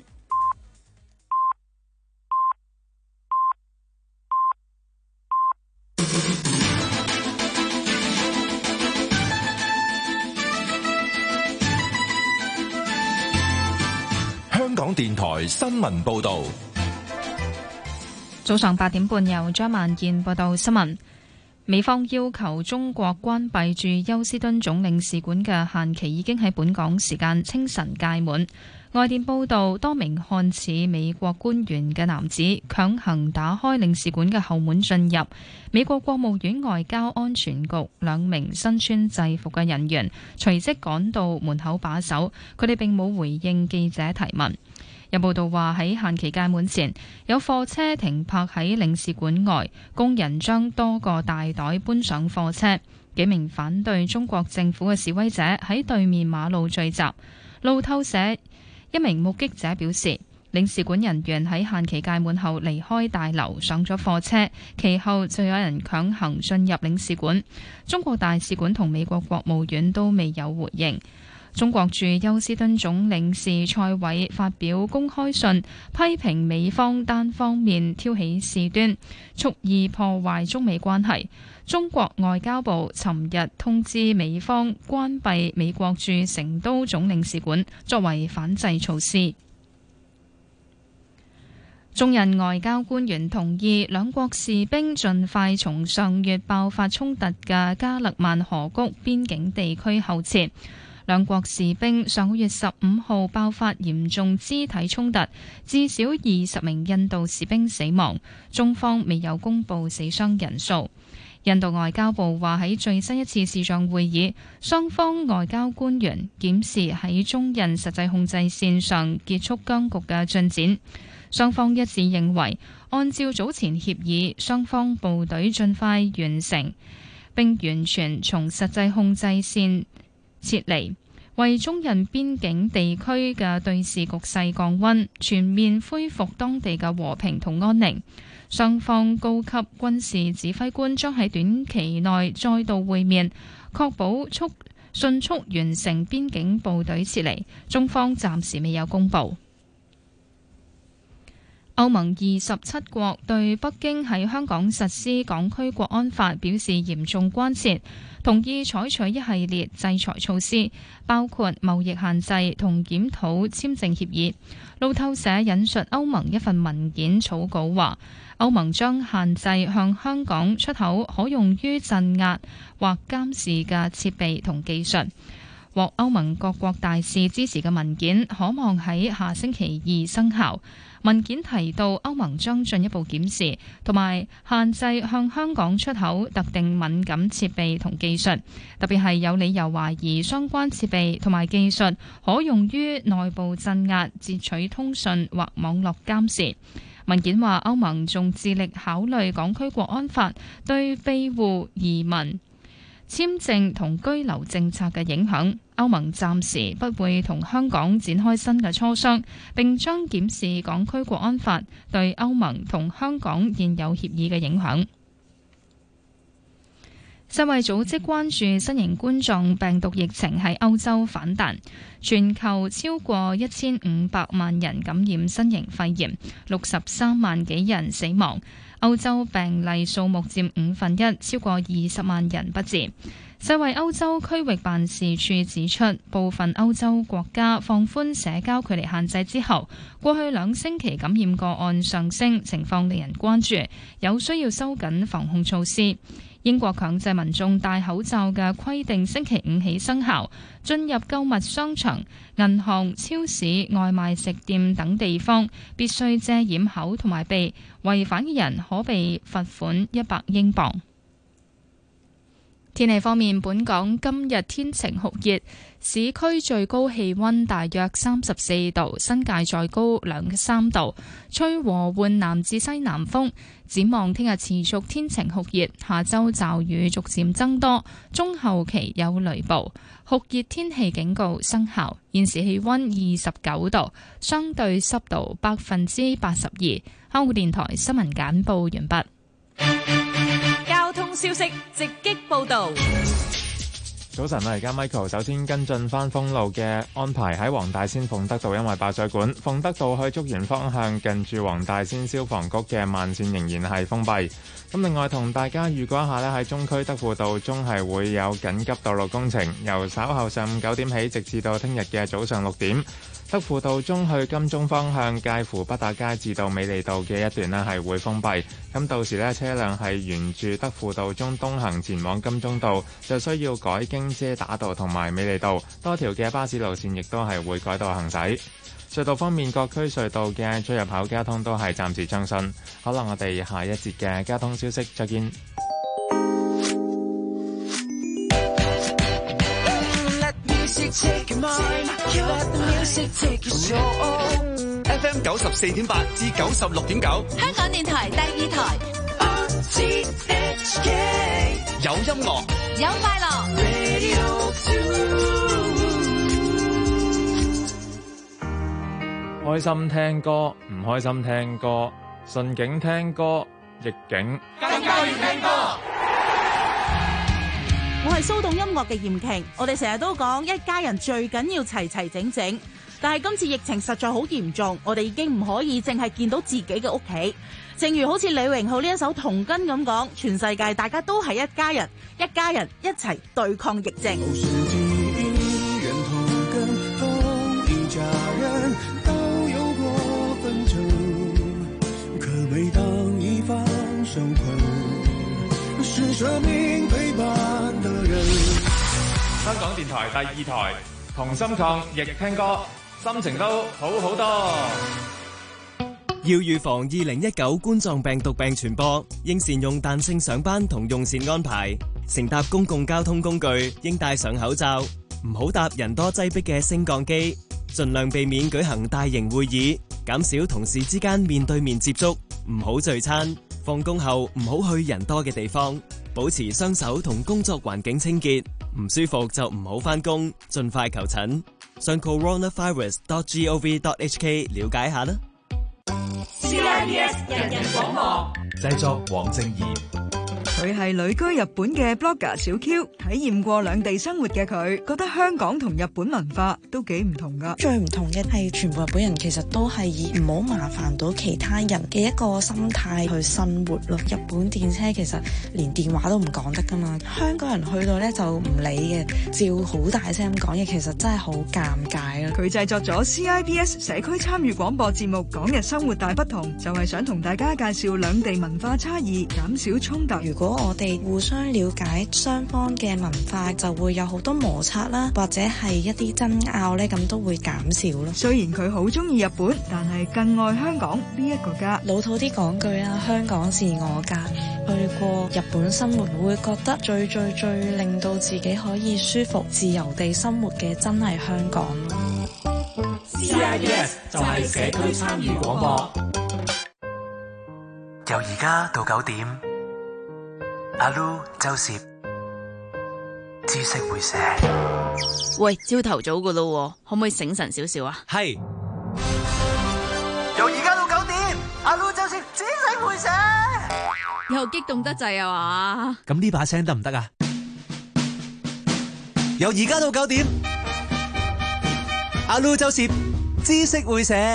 香港電台新聞報道。 早上八點半，由張萬燕報道新聞。美方要求中國關閉駐休斯敦總領事館嘅限期已經喺本港時間清晨屆滿。外電報道，多名看似美國官員嘅男子強行打開領事館嘅後門進入。美國國務院外交安全局兩名身穿制服嘅人員隨即趕到門口把守，佢哋並冇回應記者提問。有報道話喺限期屆滿前，有貨車停泊喺領事館外，工人將多個大袋搬上貨車。幾名反對中國政府嘅示威者喺對面馬路聚集。路透社一名目擊者表示，領事館人員喺限期屆滿後離開大樓，上咗貨車，其後就有人強行進入領事館。中國大使館同美國國務院都未有回應。中國駐休斯敦總領事蔡偉發表公開信，批評美方單方面挑起事端，蓄意破壞中美關係。中國外交部尋日通知美方關閉美國駐成都總領事館，作為反制措施。中印外交官員同意兩國士兵盡快從上月爆發衝突嘅加勒萬河谷邊境地區後撤。兩國士兵上個月十五號爆發嚴重肢體衝突，至少二十名印度士兵死亡，中方未有公布死傷人數。印度外交部話喺最新一次視像會議，雙方外交官員檢視喺中印實際控制線上結束僵局嘅進展。雙方一致認為，按照早前協議，雙方部隊盡快完成並完全從實際控制線撤離，為中印邊境地區嘅對峙局勢降溫，全面恢復當地嘅和平同安寧。雙方高級軍事指揮官將喺短期內再度會面，確保速迅速完成邊境部隊撤離。中方暫時未有公佈。歐盟二十七國對北京喺香港實施港區國安法表示嚴重關切，同意採取一系列制裁措施，包括貿易限制同檢討簽證協議。路透社引述歐盟一份文件草稿話，歐盟將限制向香港出口可用於鎮壓或監視嘅設備同技術。獲歐盟各國大使支持嘅文件可望喺下星期二生效。文件提到，歐盟將進一步檢視同埋限制向香港出口特定敏感設備同技術，特別係有理由懷疑相關設備同埋技術可用於內部鎮壓、截取通訊或網絡監視。文件話，歐盟仲致力考慮港區國安法對庇護、移民、簽證同居留政策嘅影響。歐盟暫時不會同香港展開新嘅磋商，並將檢視港區國安法對歐盟同香港現有協議嘅影響。 世衛組織關注新型冠狀病毒疫情喺歐洲反彈，全球超過一千五百萬人感染新型肺炎，六十三萬幾人死亡。歐洲病例數目佔五分一，超過二十萬人不治。世衛歐洲區域辦事處指出，部分歐洲國家放寬社交距離限制之後，過去兩星期感染個案上升，情況令人關注，有需要收緊防控措施。英國強制民眾戴口罩嘅規定星期五起生效，進入購物商場、銀行、超市、外賣食店等地方必須遮掩口同埋鼻，違反嘅人可被罰款一百英鎊。天氣方面，本港今日天晴酷熱，市區最高氣溫大約三十四度，新界再高兩三度，吹和緩南至西南風。展望聽日持續天晴酷熱，下周驟雨逐漸增多，中後期有雷暴，酷熱天氣警告生效。現時氣溫二十九度，相對濕度百分之八十二。香港電台新聞簡報完畢。 交通消息直擊報道。 早晨啊，而家 Michael 首先跟進翻封路嘅安排。喺黃大仙鳳德道，因為爆水管，鳳德道去竹園方向近住黃大仙消防局嘅慢線仍然係封閉。咁另外同大家預告一下呢，喺中區德輔道中係會有緊急道路工程，由稍後上午九點起，直至到聽日嘅早上六點。德輔道中去金鐘方向介乎北打街至到美利道嘅一段呢係會封閉，咁到時呢，車輛係沿住德輔道中東行前往金鐘道，就需要改經遮打道同埋美利道，多條嘅巴士路線亦都係會改道行駛。隧道方面，各區隧道嘅出入口交通都係暫時暢順。好啦，我哋下一節嘅交通消息再見。 F M 九十四點八至九十六點九， 香港電台第二台。 有音樂， 有快樂。 開心聽歌，唔開心聽歌，順境聽歌，逆境更加要聽歌。 我係騷動音樂嘅嚴瓊，我哋成日都講一家人最緊要齊齊整整，但係今次疫情實在好嚴重，我哋已經唔可以淨係見到自己嘅屋企。正如好似李榮浩呢一首《童根》咁講，全世界大家都係一家人，一家人一齊對抗疫症。 香港電台第二台，同心抗疫聽歌，心情都好好多。 要預防二零一九冠狀病毒病傳播，應善用彈性上班同用膳安排。乘搭公共交通工具應戴上口罩，唔好搭人多擠迫嘅升降機，盡量避免舉行大型會議，減少同事之間面對面接觸，唔好聚餐。放工後唔好去人多嘅地方，保持雙手同工作環境清潔。唔舒服就唔好返工，盡快求診。上 coronavirus dot gov dot hk 了解下啦。 C I B S 人人廣播， 製作黃正義。 佢係旅居日本嘅 blogger 小 Q， 體驗過兩地生活嘅佢，覺得香港同日本文化都幾唔同噶。 最唔同嘅係，全部日本人其實都係以唔好麻煩到其他人嘅一個心態去生活咯。日本電車其實連電話都唔講得噶嘛，香港人去到呢就唔理嘅，照好大聲咁講嘢，其實真係好尷尬咯。 佢製作咗 C I B S 社區參與廣播節目《港日生活大不同》，就係想同大家介紹兩地文化差異，減少衝突。 如果我哋互相了解雙方嘅文化，就會有好多摩擦啦，或者係一啲爭拗呢，咁都會減少咯。 雖然佢好中意日本，但係更愛香港呢一個家。 老土啲講句啦，香港是我家。去過日本生活，會覺得最最最令到自己可以舒服、自由地生活嘅，真係香港。 C I B S 就係社區參與廣播。 由而家到九點。阿 Lu 周攝知識會寫。 喂，朝頭早噶咯，可唔可以醒神少少啊？ 係。由而家到九點，阿 Lu 周攝知識會寫。 又激動得滯啊嘛？ 咁呢把聲得唔得啊？ 由而家到九點，阿 Lu 周攝知識會社。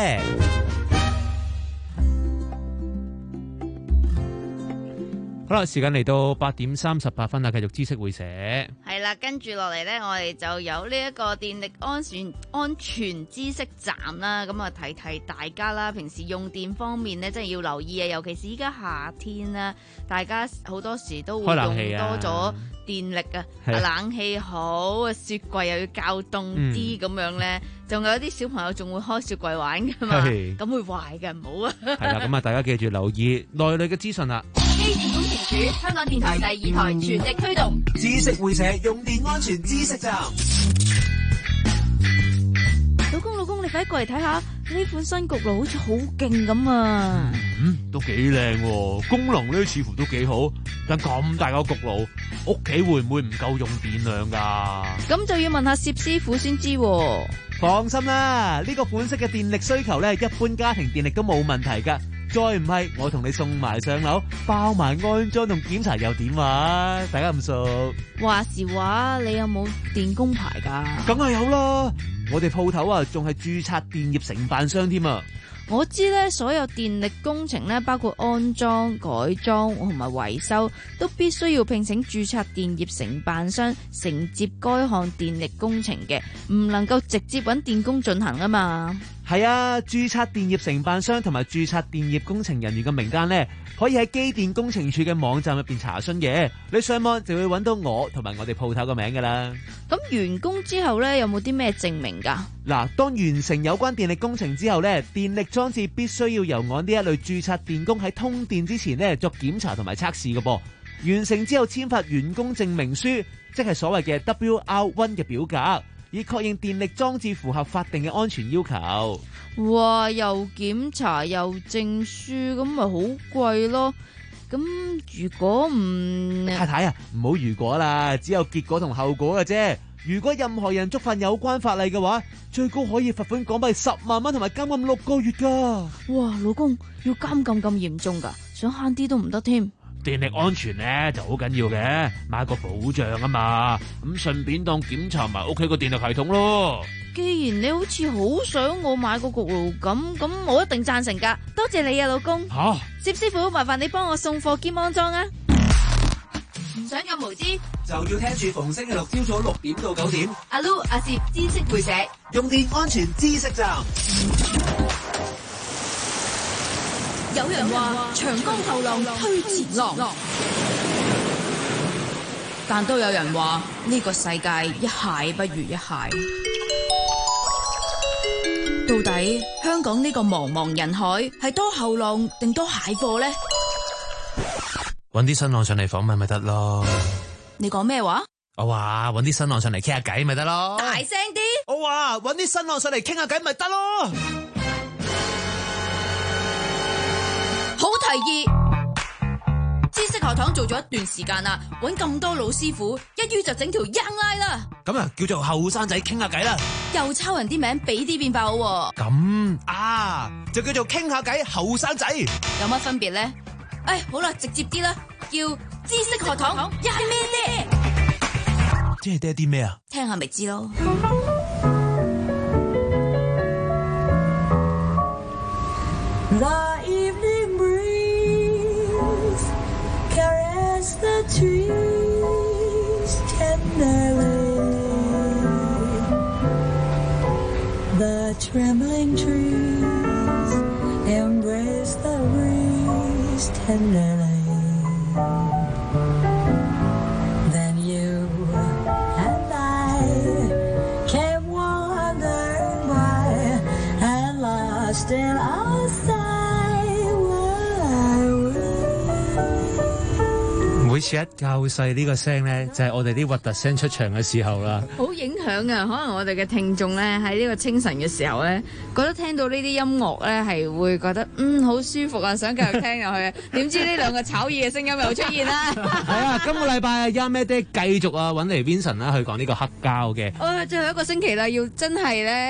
好啦，時間嚟到八點三十八分啦，繼續知識會社。 係啦，跟住落嚟呢，我哋就有呢一個電力安全安全知識站啦。咁啊，提提大家啦，平時用電方面呢，真係要留意啊。尤其是依家夏天啦，大家好多時都會用多咗電力啊，冷氣好，雪櫃又要較凍啲咁樣呢。仲有啲小朋友仲會開雪櫃玩噶嘛，咁會壞嘅，唔好啊。 係啦，咁啊，大家記住留意內裏嘅資訊啦。 機電工程署香港電台第二台全力推動知識會社用電安全知識站。 老公，老公，你快過嚟睇下呢款新焗爐，好似好勁咁啊！ 嗯，都幾靚喎，功能咧似乎都幾好，但咁大個焗爐，屋企會唔會唔夠用電量噶？ 咁就要問下薛師傅先知喎。 放心啦，呢個款式嘅電力需求咧，一般家庭電力都冇問題噶。再唔係，我同你送埋上樓，包埋安裝同檢查又點啊？大家咁熟？ 話時話，你有冇電工牌噶？ 梗係有啦，我哋鋪頭啊，仲係註冊電業承辦商添啊！ 我知咧，所有電力工程咧，包括安裝、改裝同埋維修，都必須要聘請註冊電業承辦商承接該項電力工程嘅，唔能夠直接揾電工進行啊嘛。 係啊，註冊電業承辦商同埋註冊電業工程人員嘅名單呢，可以喺機電工程署嘅網站入邊查詢嘅。你上網就會揾到我同埋我哋鋪頭個名噶啦。 咁完工之後呢，有冇啲咩證明噶？ 嗱，當完成有關電力工程之後呢，電力裝置必須要由我呢一類註冊電工喺通電之前呢作檢查同埋測試嘅噃。完成之後簽發完工證明書，即係所謂嘅 W R 一 嘅表格，以確認電力裝置符合法定嘅安全要求。 哇！又檢查又證書，咁咪好貴咯。咁如果唔…… 太太啊，唔好如果啦，只有結果同後果嘅啫。如果任何人觸犯有關法例嘅話，最高可以罰款港幣十萬蚊同埋監禁六個月噶。 哇！老公，要監禁咁嚴重噶？想慳啲都唔得添。 電力安全咧就好緊要嘅，買個保障啊嘛，咁順便當檢查埋屋企個電力系統咯。 既然你好似好想我買個焗爐咁，咁我一定贊成噶。多謝你啊，老公。 吓， 薛師傅，麻煩你幫我送貨兼安裝啊！唔想咁無知， 就要聽住逢星期六朝早六點到九點， 阿 Lu 阿攝知識會社用電安全知識站。 有人話長江後浪推前浪，但都有人話呢個世界一蟹不如一蟹。到底香港呢個茫茫人海係多後浪定多蟹貨呢？ 搵啲新浪上嚟訪問咪得咯。 你講咩話？ 我話搵啲新浪上嚟傾下偈咪得咯。 大聲啲！ 我話搵啲新浪上嚟傾下偈咪得咯。 好提議！知識學堂做咗一段時間啦，搵咁多老師傅，一於就整條 Young Line 啦。 咁啊，叫做後生仔傾下偈啦。 又抄人啲名，俾啲變化好喎。 咁啊，就叫做傾下偈後生仔。 有乜分別咧？哎，好啦，直接啲啦，叫知識學堂一係咩爹？ 即係爹啲咩啊？ 聽下咪知咯。 The evening breeze caress the trees tenderly. The trembling trees embrace the breeze tenderly. Then you and I came wandering by and lost in our sight. 每次一較細呢個聲咧，就係我哋啲核突聲出場嘅時候啦。 好影響啊！可能我哋嘅聽眾咧喺呢個清晨嘅時候咧，覺得聽到呢啲音樂咧係會覺得嗯好舒服啊，想繼續聽入去啊。點知呢兩個炒耳嘅聲音又出現啦。 係啊，今個禮拜啊 Young 咩爹繼續啊揾嚟 Vincent 啦去講呢個黑膠嘅。 哦，最後一個星期啦，要真係咧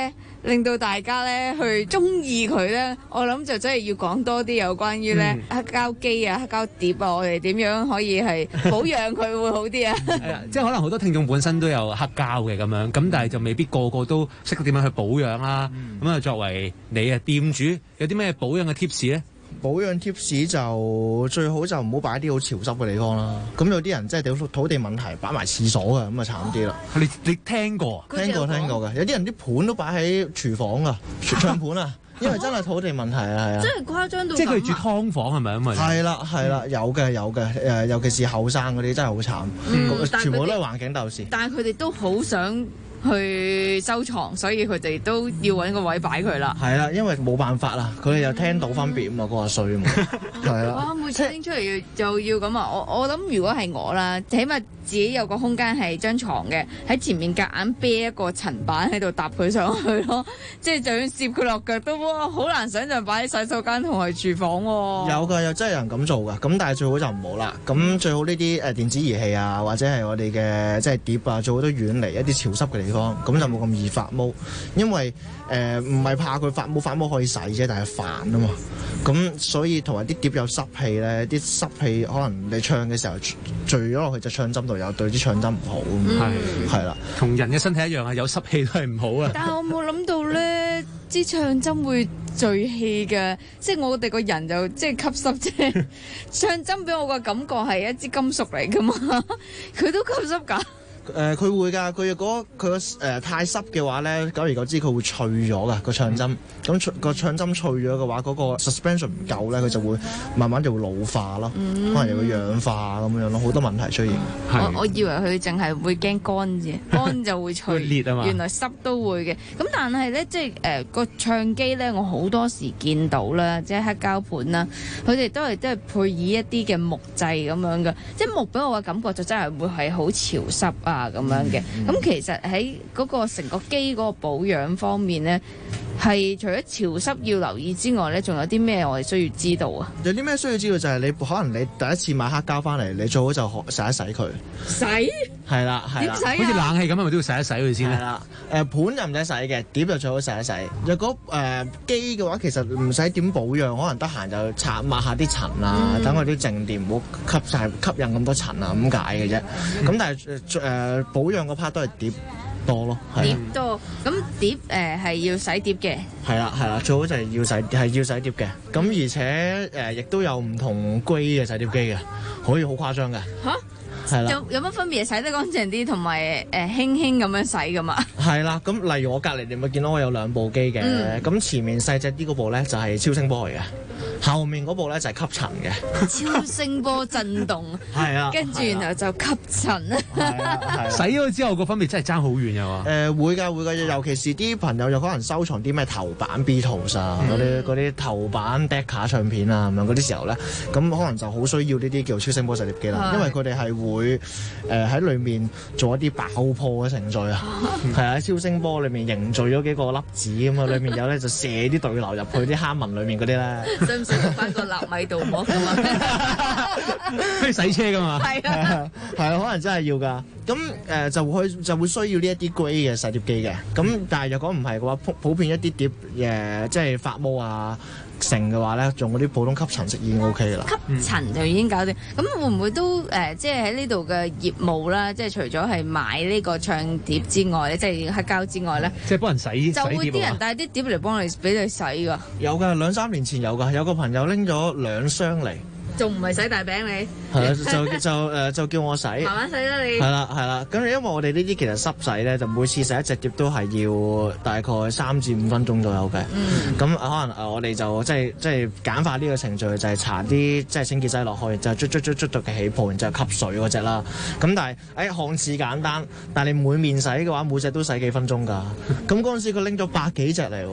令到大家咧去中意佢咧，我諗就真係要講多啲有關於咧黑膠機啊、黑膠碟啊，我哋點樣可以係保養佢會好啲啊？ 係啊，即係可能好多聽眾本身都有黑膠嘅咁樣，咁但係就未必個個都識得點樣去保養啦。咁啊，作為你啊店主，有啲咩保養嘅 tips 咧？ 保養 tips 就最好就唔好擺啲好潮濕嘅地方啦。咁有啲人即係土土地問題擺埋廁所嘅，咁啊慘啲啦。 你你聽過？ 聽過聽過嘅，有啲人啲盤都擺喺廚房噶，唱盤啊，因為真係土地問題啊，係啊。 真係誇張到即係佢住劏房係咪啊嘛？ 係啦係啦，有嘅有嘅誒，尤其是後生嗰啲真係好慘， 嗯全部都係環境鬥士。 但係佢哋都好想去收藏，所以佢哋都要揾個位擺佢啦。 係啦，因為冇辦法啦，佢哋又聽到分別啊嘛，嗰個衰啊嘛，係啦。 哇！每次拎出嚟就要咁啊！我我諗如果係我啦，起碼自己有個空間係張床嘅，喺前面夾硬啤一個層板喺度搭佢上去咯。即係就算攝佢落腳都哇，好難想象擺喺洗手間同埋廚房喎。 有㗎，有真係有人咁做㗎。咁但係最好就唔好啦。咁最好呢啲誒電子儀器啊，或者係我哋嘅即係碟啊，最好都遠離一啲潮濕嘅地方，咁就冇咁易發毛。因為誒唔係怕佢發毛，發毛可以洗啫，但係煩啊嘛。咁所以同埋啲碟有濕氣咧，啲濕氣可能你唱嘅時候聚咗落去隻唱針度，又對啲唱針唔好。係係啦， 同人嘅身體一樣啊，有濕氣都係唔好啊。 但係我冇諗到咧，支唱針會聚氣嘅，即係我哋個人就即係吸濕啫。唱針俾我個感覺係一支金屬嚟噶嘛，佢都吸濕㗎。 誒佢、呃、會㗎，佢如果佢個誒太濕嘅話咧，久而久之佢會脆咗㗎個唱針。咁個唱針脆咗嘅話，嗰、那個 suspension 唔夠咧，佢就會慢慢就會老化咯，嗯、可能又會氧化咁樣咯，好多問題出現。 我我以為佢淨係會驚乾啫，乾就會脆。會裂啊嘛！原來濕都會嘅。咁但係咧，即係誒個唱機咧，我好多時見到啦，即係黑膠盤啦，佢哋都係都係配以一啲嘅木製咁樣嘅，即係木俾我嘅感覺就真係會係好潮濕啊咁樣嘅。咁、嗯、其實喺嗰個成個機嗰個保養方面咧，係除咗潮濕要留意之外咧，仲有啲咩我哋需要知道啊？ 有啲咩需要知道就係你可能你第一次買黑膠翻嚟，你最好就洗一洗佢。 洗？ 係啦係啦。 點洗啊？ 好似冷氣咁，係咪都要洗一洗佢先咧？ 係啦。誒、呃、盤就唔使洗嘅，碟就最好洗一洗。若果誒機嘅話，其實唔使點保養，可能得閒就擦抹下啲塵啊，等佢啲靜電唔好吸晒吸引咁多塵啊，咁解嘅啫。咁、嗯、但係誒、呃、保養嗰 part 都係碟多咯， 碟多。咁碟誒係、呃、要洗碟嘅。係啦係啦，最好就係要洗係要洗碟嘅。咁而且誒亦、呃、都有唔同 grade 嘅洗碟機嘅，可以好誇張嘅。嚇！係啦， 有有乜分別？洗得乾淨啲，同埋誒輕輕咁樣洗噶嘛？係啦，咁例如我隔離你咪見到我有兩部機嘅，咁、嗯、前面細隻啲嗰部咧就係超聲波嚟嘅，後面嗰部咧就係吸塵嘅。 超聲波震動， 係啊， 跟住然後就吸塵啊。 係啊， 洗咗之後個分別真係爭好遠嘅喎。 誒會㗎會㗎，尤其是啲朋友有可能收藏啲咩頭版 Beatles 啊，嗰啲嗰啲頭版 Decca 唱片啊咁樣嗰啲時候咧，咁可能就好需要呢啲叫超聲波洗碟機啦，因為佢哋係會。會誒喺裏面做一啲爆破嘅程序啊，係啊，喺超聲波裏面凝聚咗幾個粒子咁啊，裏面有咧就射啲對流入去啲蝦紋裏面嗰啲咧。 使唔使用翻個納米度膜㗎嘛？ 可以洗車㗎嘛？ 係啊， 係啊，可能真係要㗎。咁誒、呃、就會就會需要呢一啲 grade 嘅洗碟機嘅。咁但係若果唔係嘅話，普普遍一啲碟誒、呃、即係發毛啊。成嘅話咧，用嗰啲普通吸塵式已經 O K 啦。 吸塵就已經搞掂。咁、嗯、會唔會都誒、呃，即係喺呢度嘅業務啦？即係除咗係買呢個唱碟之外咧，即係黑膠之外咧， 即係幫人洗。 就會啲人帶啲碟嚟幫你俾你洗㗎。 有㗎，兩三年前有㗎，有個朋友拎咗兩箱嚟。 仲唔係洗大餅你？ 係啊，就就誒、呃、就叫我洗。 慢慢洗啦你。 係啦係啦，咁因為我哋呢啲其實濕洗咧，就每次洗一隻碟都係要大概三至五分鐘左右嘅。咁、嗯、可能誒我哋就即係即係簡化呢個程序，就係搽啲即係清潔劑落去，就捽捽捽捽到嘅起泡，然之後吸水嗰隻啦。咁但係誒看似簡單，但係你每面洗嘅話，每隻都洗幾分鐘㗎。咁嗰陣時佢拎咗百幾隻嚟喎。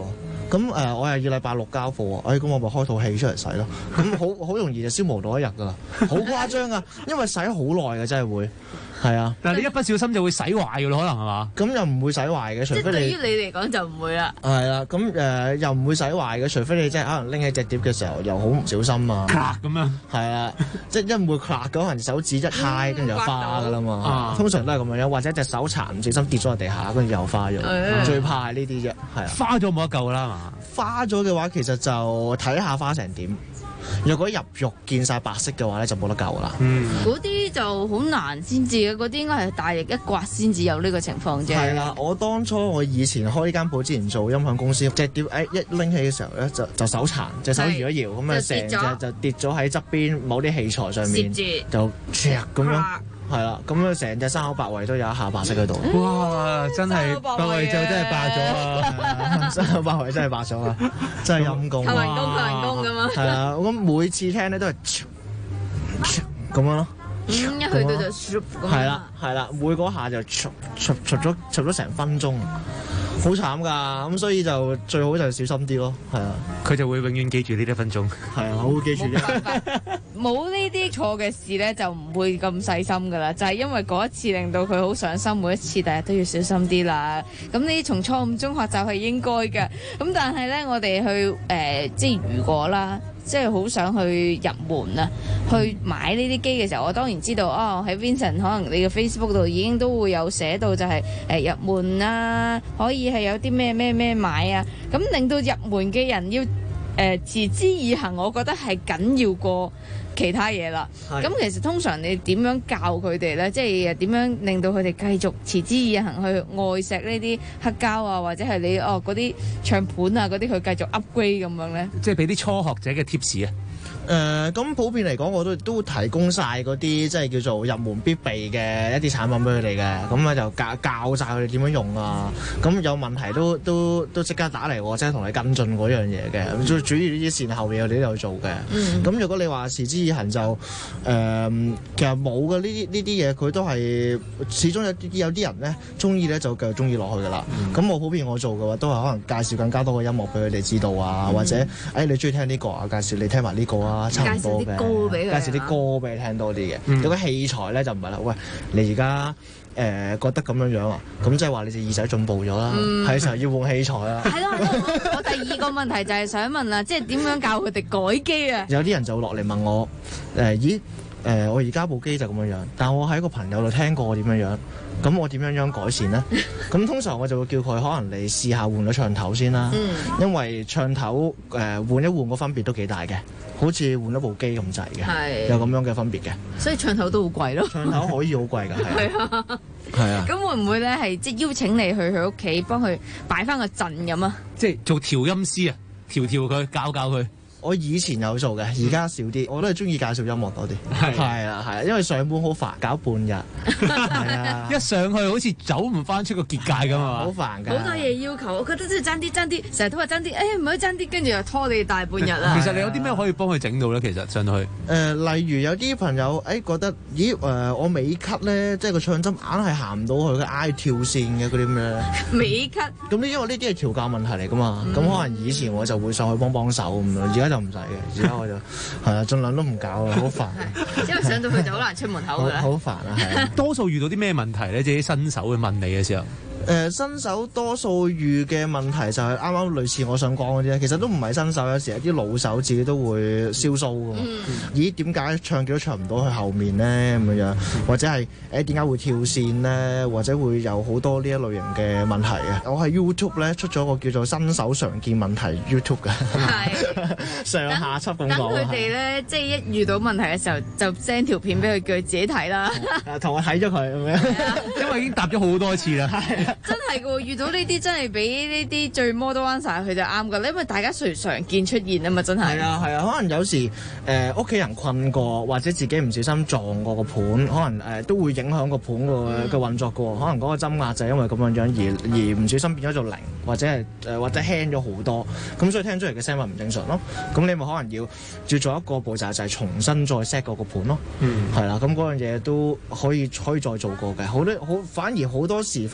咁誒、呃、我又要禮拜六交貨，哎咁我咪開套戲出嚟洗咯。咁好好容易就消磨到一日㗎啦，好誇張啊！因為洗好耐嘅真係會。係啊， 但係你一不小心就會洗壞㗎咯，可能係嘛？ 咁又唔會洗壞嘅，除非你。 即係對於你嚟講就唔會啦。 係啦，咁誒、呃、又唔會洗壞嘅，除非你即係可能拎起隻碟嘅時候又好唔小心啊。 咁樣。係啊，即係一唔會咔嗰陣手指一揩跟住就花㗎啦嘛。 啊、 通常都係咁樣，或者隻手殘唔小心跌咗落地下，跟住又花咗。 嗯、 最怕係呢啲啫，係啊。 花咗冇得救啦嘛。 花咗嘅話，其實就睇下花成點。如果入肉見晒白色嘅話咧，就冇得救啦。 嗯， 嗰啲就好難先至嘅，嗰啲應該係大力一刮先至有呢個情況啫。 係啦，我當初我以前開呢間鋪之前做音響公司，隻碟誒一拎起嘅時候咧，就就手殘，隻手搖一搖咁啊，成隻就跌咗喺側邊某啲器材上面，就咁樣。係啦，咁樣成隻生口白圍都有一下白色喺度。 哇！真係白圍就真係白咗啊！ 生口白圍真係白咗啊！真係陰公。 求人工求人工咁啊！ 係啊，咁每次聽咧都係咁樣咯。 嗯，一去到就 shoot 咁。 係啦，係啦，每嗰下就 shoot shoot shoot 咗 shoot 咗成分鐘。好慘㗎，咁所以就最好就小心啲咯，係啊。 佢就會永遠記住呢一分鐘。 係啊，我會記住呢。 冇呢啲錯嘅事咧，就唔會咁細心㗎啦。就係、是、因為嗰一次令到佢好上心，每一次第日都要小心啲啦。咁呢啲從錯誤中學習係應該嘅。咁但係咧，我哋去誒、呃，即係如果啦。即係好想去入門啊，去買呢啲機嘅時候，我當然知道哦。喺 Vincent 可能你嘅 Facebook 度已經都會有寫到就係、是、誒、呃、入門啊，可以係有啲咩咩咩買啊，咁令到入門嘅人要誒、呃、持之以恆，我覺得係緊要過其他嘢啦。咁其實通常你點樣教佢哋咧？即係點樣令到佢哋繼續持之以恆去愛錫呢啲黑膠啊，或者係你哦嗰啲唱盤啊嗰啲，佢繼續 upgrade 咁樣咧？ 即係俾啲初學者嘅 tips 啊！ 誒咁、呃、普遍嚟講，我都都提供晒嗰啲即係叫做入門必備嘅一啲產品俾佢哋嘅，咁啊就教教晒佢哋點樣用啊。咁有問題都都都即刻打嚟，我即刻同你跟進嗰樣嘢嘅。最主要呢啲善後嘢我哋都有做嘅。咁、嗯、如果你話持之以恆就誒、呃，其實冇嘅呢啲呢啲嘢，佢都係始終有啲有啲人咧中意咧就繼續中意落去㗎啦。咁、嗯、我普遍我做嘅話，都係可能介紹更加多嘅音樂俾佢哋知道啊，嗯、或者誒、哎、你中意聽呢個啊，介紹你聽埋呢個啊。差唔多嘅，介紹啲歌俾佢，介紹啲歌俾你聽多啲嘅。嗯、有個器材咧就唔係啦，喂，你而家誒覺得咁樣樣啊，咁即係話你隻耳仔進步咗啦，係時候要換器材啦。係咯， 我第二個問題就係想問啦，即係點樣教佢哋改機啊？ 有啲人就落嚟問我，誒、呃，咦，誒、呃，我而家部機就咁樣樣，但我喺個朋友度聽過點樣樣。咁我點樣樣改善呢？咁通常我就會叫佢可能你試下換咗唱頭先啦，嗯、因為唱頭誒、呃、換一換個分別都幾大嘅，好似換一部機咁滯嘅，有咁樣嘅分別嘅。 所以唱頭都好貴咯。唱頭可以好貴㗎，係啊，係啊。 咁會唔會咧係即係邀請你去佢屋企幫佢擺翻個陣咁啊？ 即係做調音師啊，調調佢，教教佢。 我以前有做嘅，而家少啲。我都係中意介紹音樂多啲。係係啊係啊，因為上門好煩，搞半日。係啊， 一上去好似走唔翻出個結界咁啊！ 好煩㗎。 好多嘢要求，我覺得真係爭啲爭啲，成日都話爭啲，誒唔可以爭啲，跟住又拖你大半日啦。 其實你有啲咩可以幫佢整到咧？其實上到去誒、 呃，例如有啲朋友誒、哎、覺得，咦誒、呃，我尾咳咧，即係個唱針硬係行唔到去，佢嗌跳線嘅嗰啲咩？ 尾咳。咁呢因為呢啲係調教問題嚟㗎嘛，咁、嗯、可能以前我就會上去幫幫手咁樣，而家就唔使嘅，而家我就係啊，盡量都唔搞啊，好煩。 因為上到去就好難出門口㗎啦。 好煩啊，係啊。 多數遇到啲咩問題咧？即係啲新手去問你嘅時候。 誒、呃、新手多數遇嘅問題就係啱啱類似我想講嗰啲咧，其實都唔係新手，有時有啲老手自己都會燒鬚㗎嘛。嗯、咦？點解唱極都唱唔到去後面咧？咁樣，或者係誒點解會跳線咧？或者會有好多呢一類型嘅問題嘅。我喺 YouTube 咧出咗個叫做新手常見問題 YouTube 嘅，上下輯咁講。等佢哋咧，即係一遇到問題嘅時候，就 send 條片俾佢，叫佢自己睇啦。 同我睇咗佢咁樣， 因為已經答咗好多次啦。 真係嘅喎，遇到呢啲真係俾呢啲最 model answer 佢就啱㗎，因為大家常常見出現啊嘛，真係。係啊係啊，可能有時誒屋企人困過，或者自己唔小心撞過個盤，可能誒、呃、都會影響個盤個嘅運作嘅喎。可能嗰個針壓就係因為咁樣樣而而唔小心變咗做零，或者係誒、呃、或者輕咗好多，咁所以聽出嚟嘅聲咪唔正常咯。咁你咪可能要要做一個步驟，就係重新再 set 嗰個盤咯。嗯，係啦，咁嗰樣嘢都可以可以再做過嘅。好多好反而好多時發生問題。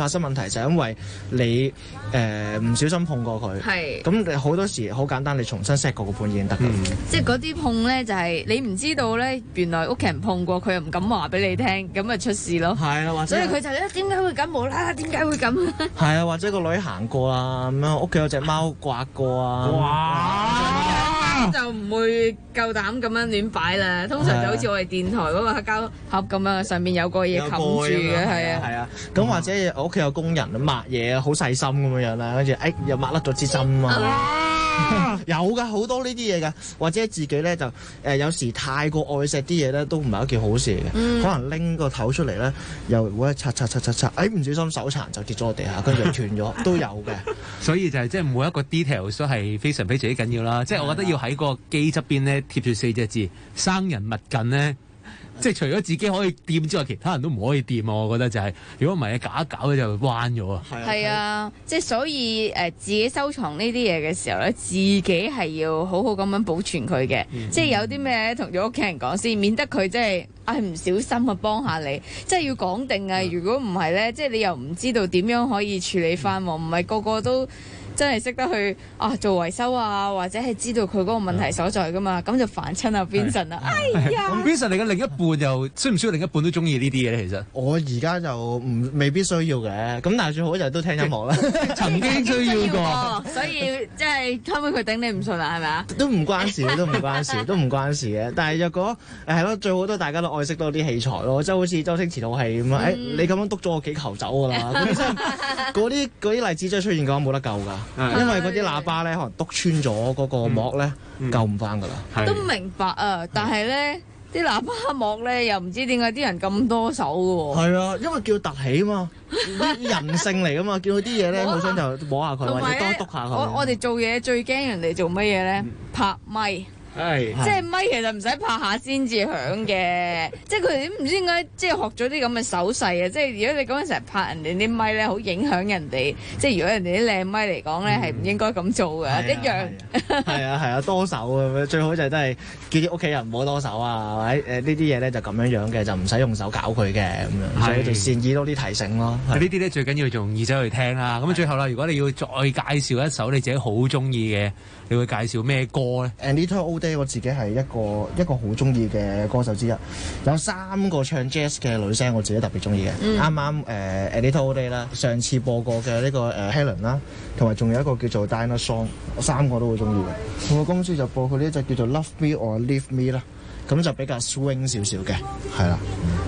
就係因為你誒唔小心碰過佢。 係。 咁你好多時好簡單，你重新 set 過個盤已經得㗎。 即係嗰啲碰咧，就係你唔知道咧，原來屋企人碰過，佢又唔敢話俾你聽，咁咪出事咯。 係啊，或者所以佢就咧點解會咁無啦啦？點解會咁？ 係啊，或者個女行過啊，咁樣屋企有隻貓刮過啊。 哇！就唔會夠膽咁樣亂擺啦。通常就好似我哋電台嗰個黑膠盒咁樣，上面有個嘢冚住嘅，係啊。 係啊，咁或者我屋企有工人抹嘢，好細心咁樣樣啦，跟住誒又抹甩咗支針啊！有㗎，好多呢啲嘢㗎，或者自己咧就誒、呃、有時太過愛錫啲嘢咧，都唔係一件好事嚟嘅。嗯、可能拎個頭出嚟咧，又會擦擦擦擦擦，誒唔小心手殘就跌咗落地下，跟住斷咗，都有嘅。 所以就係即係每一個 details 都係非常非常之緊要啦。即係我覺得要喺個機側邊咧貼住四隻字生人勿近咧。即係除咗自己可以掂之外，其他人都唔可以掂啊！我覺得就係、是，如果唔係，搞一搞咧就彎咗啊！ 係啊，即係所以誒、呃，自己收藏呢啲嘢嘅時候咧，自己係要好好咁樣保存佢嘅。嗯、即係有啲咩同咗屋企人講先，免得佢即係唉唔小心啊幫下你，即係要講定啊！嗯、如果唔係咧，即係你又唔知道點樣可以處理翻喎，唔係個個都。真係識得去啊做維修啊，或者係知道佢嗰個問題所在噶嘛，咁就煩親阿 Vincent 啦。哎呀！ 咁 Vincent 你嘅另一半又需唔需要另一半都中意呢啲嘢咧？其實我而家就唔未必需要嘅，咁但係最好就都聽音樂啦。 曾經需要過， 所以即係後尾佢頂你唔順啦，係咪啊？ 都唔關事，都唔關事，都唔關事嘅。但係若果誒係咯，最好都大家都愛惜多啲器材咯，即係好似周星馳套戲咁啊！誒、嗯哎，你咁樣篤咗我幾球走㗎啦！嗰啲真嗰啲嗰啲例子真係出現嘅話冇得救㗎。因為嗰啲喇叭咧，可能篤穿咗嗰個膜咧，嗯、救唔翻噶啦。 都明白啊，但係咧啲喇叭膜咧，又唔知點解啲人咁多手嘅喎。 係啊，因為叫凸起啊嘛，人性嚟噶嘛，見到啲嘢咧，好想就摸下佢，或者多篤下佢。 我我哋做嘢最驚人哋做乜嘢咧？拍咪。 係， 即係咪其實唔使拍下先至響嘅，即係佢哋都唔知點解，即係學咗啲咁嘅手勢啊！即係如果你講緊成日拍人哋啲咪咧，好影響人哋。即係如果人哋啲靚咪嚟講咧，係唔應該咁做嘅， 嗯、 一樣。 係啊係啊，多手啊，最好就真係叫啲屋企人唔好多手啊，或者誒呢啲嘢咧就咁樣樣嘅，就唔使用，用手搞佢嘅咁樣，所以就善意多啲提醒咯。 呢啲咧最緊要用耳仔去聽啦。咁最後啦，如果你要再介紹一首你自己好中意嘅，你會介紹咩歌咧 Anita O'Day 我自己係一個一個好中意嘅歌手之一，有三個唱 jazz 嘅女聲我自己特別中意嘅。啱啱誒 Anita O'Day 啦，上次播過嘅呢個誒 Helen 啦，同埋仲有一個叫做 Dinah Song， 我三個都好中意嘅。我公司就播佢呢隻叫做 Love Me or Leave Me 啦，咁就比較 swing 少少嘅，係啦。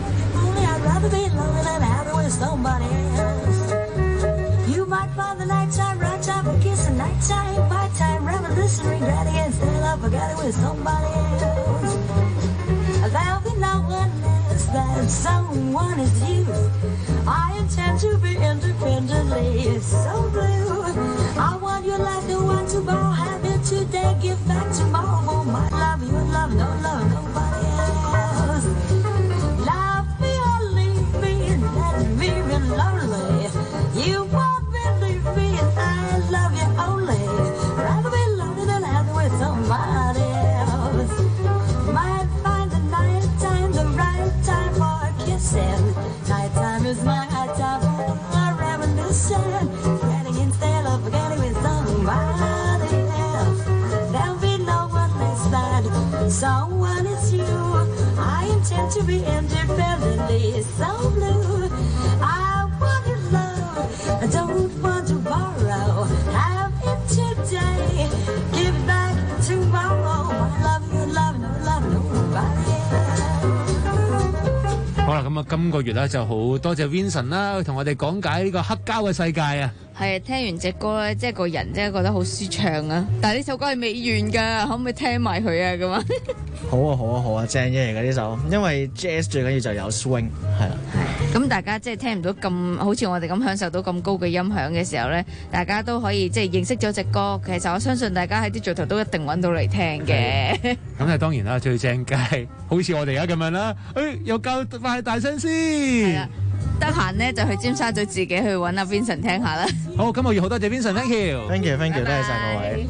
Forget it with somebody else. There'll be no one else. That someone is you. I intend to be independently so blue. I want your life to want to borrow. Have it today, give back tomorrow. My love, you love, no love, nobody else. Love me or leave me, let me be lonely. You won't believe me, I love you only. Rather be lonely than happy with somebody else. Might find the night time the right time for kissing. Nighttime is my time for reminiscing. Getting instead of forgetting with somebody else. There'll be no one less than someone is you. I intend to be independently so blue. I want your love, I don't want to borrow. Have it today, give back tomorrow. I love you, love, no love, nobody else. 好啦，咁啊，今個月咧就好多謝 Vincent 啦，同我哋講解呢個黑膠嘅世界啊。 係啊，聽完隻歌咧，即係個人真係覺得好舒暢啊！但係呢首歌係未完㗎，可唔可以聽埋佢啊？咁啊， 好啊好啊好啊，正嘢嚟㗎呢首，因為 jazz 最緊要就有 swing， 係啦。 係，咁大家即係聽唔到咁好似我哋咁享受到咁高嘅音響嘅時候咧，大家都可以即係認識咗隻歌。其實我相信大家喺啲聚頭都一定揾到嚟聽嘅。 咁啊當然啦，最正梗係好似我哋而家咁樣啦，誒又教快大聲先。係啦。 得閒咧就去尖沙咀自己去揾阿 Vincent 聽下啦。 好，今個月好多謝 Vincent，thank you，thank you，thank you，多謝晒各位。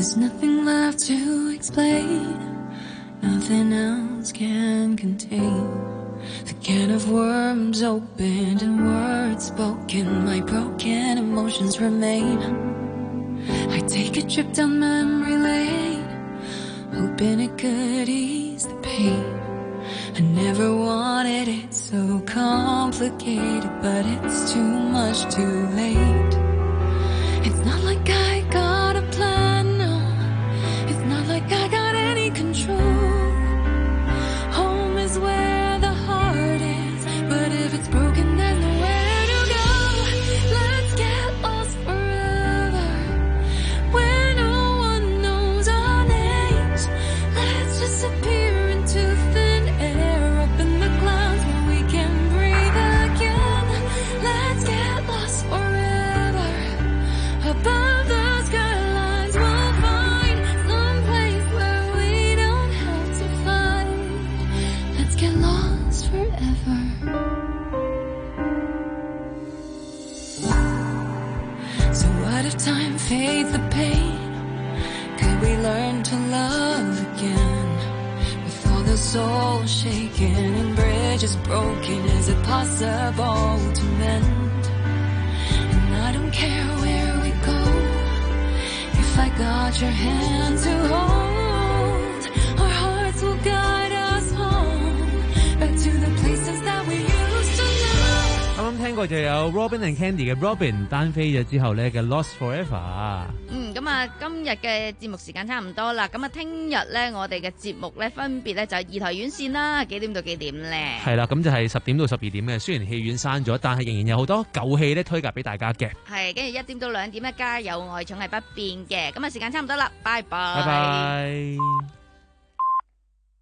There's nothing left to explain, nothing else can contain the can of worms opened and words spoken. My broken emotions remain. I take a trip down memory lane, hoping it could ease the pain. I never wanted it so complicated, but it's too much too late. It's not like I got a plan, no. It's not like I got any control. Home is where the heart is, but if it's broken, there's nowhere to go. Let's get lost forever, where no one knows our names. Let's disappear into thin air, up in the clouds where we can breathe again. Let's get lost forever, above the skylines we'll find some place where we don't have to fight. Let's get lost forever. So what if time fades the pain? Could we learn to love again? With all the soul shaken and bridges broken, is it possible to mend? And I don't care where we go, if I got your hand to hold, our hearts will guide us home, back to the places that we used to know. 啱啱聽過就有 Robin and Candy 嘅 Robin 單飛咗之後咧嘅 Lost Forever。 嗯，咁啊，今日嘅節目時間差唔多啦。咁啊，聽日咧，我哋嘅節目咧，分別咧就係二台院線啦，幾點到幾點咧？ 係啦，咁就係十點到十二點嘅。雖然戲院閂咗，但係仍然有好多舊戲咧推介俾大家嘅。 係，跟住一點到兩點咧，家有愛寵係不變嘅。咁啊，時間差唔多啦，拜拜。 拜拜。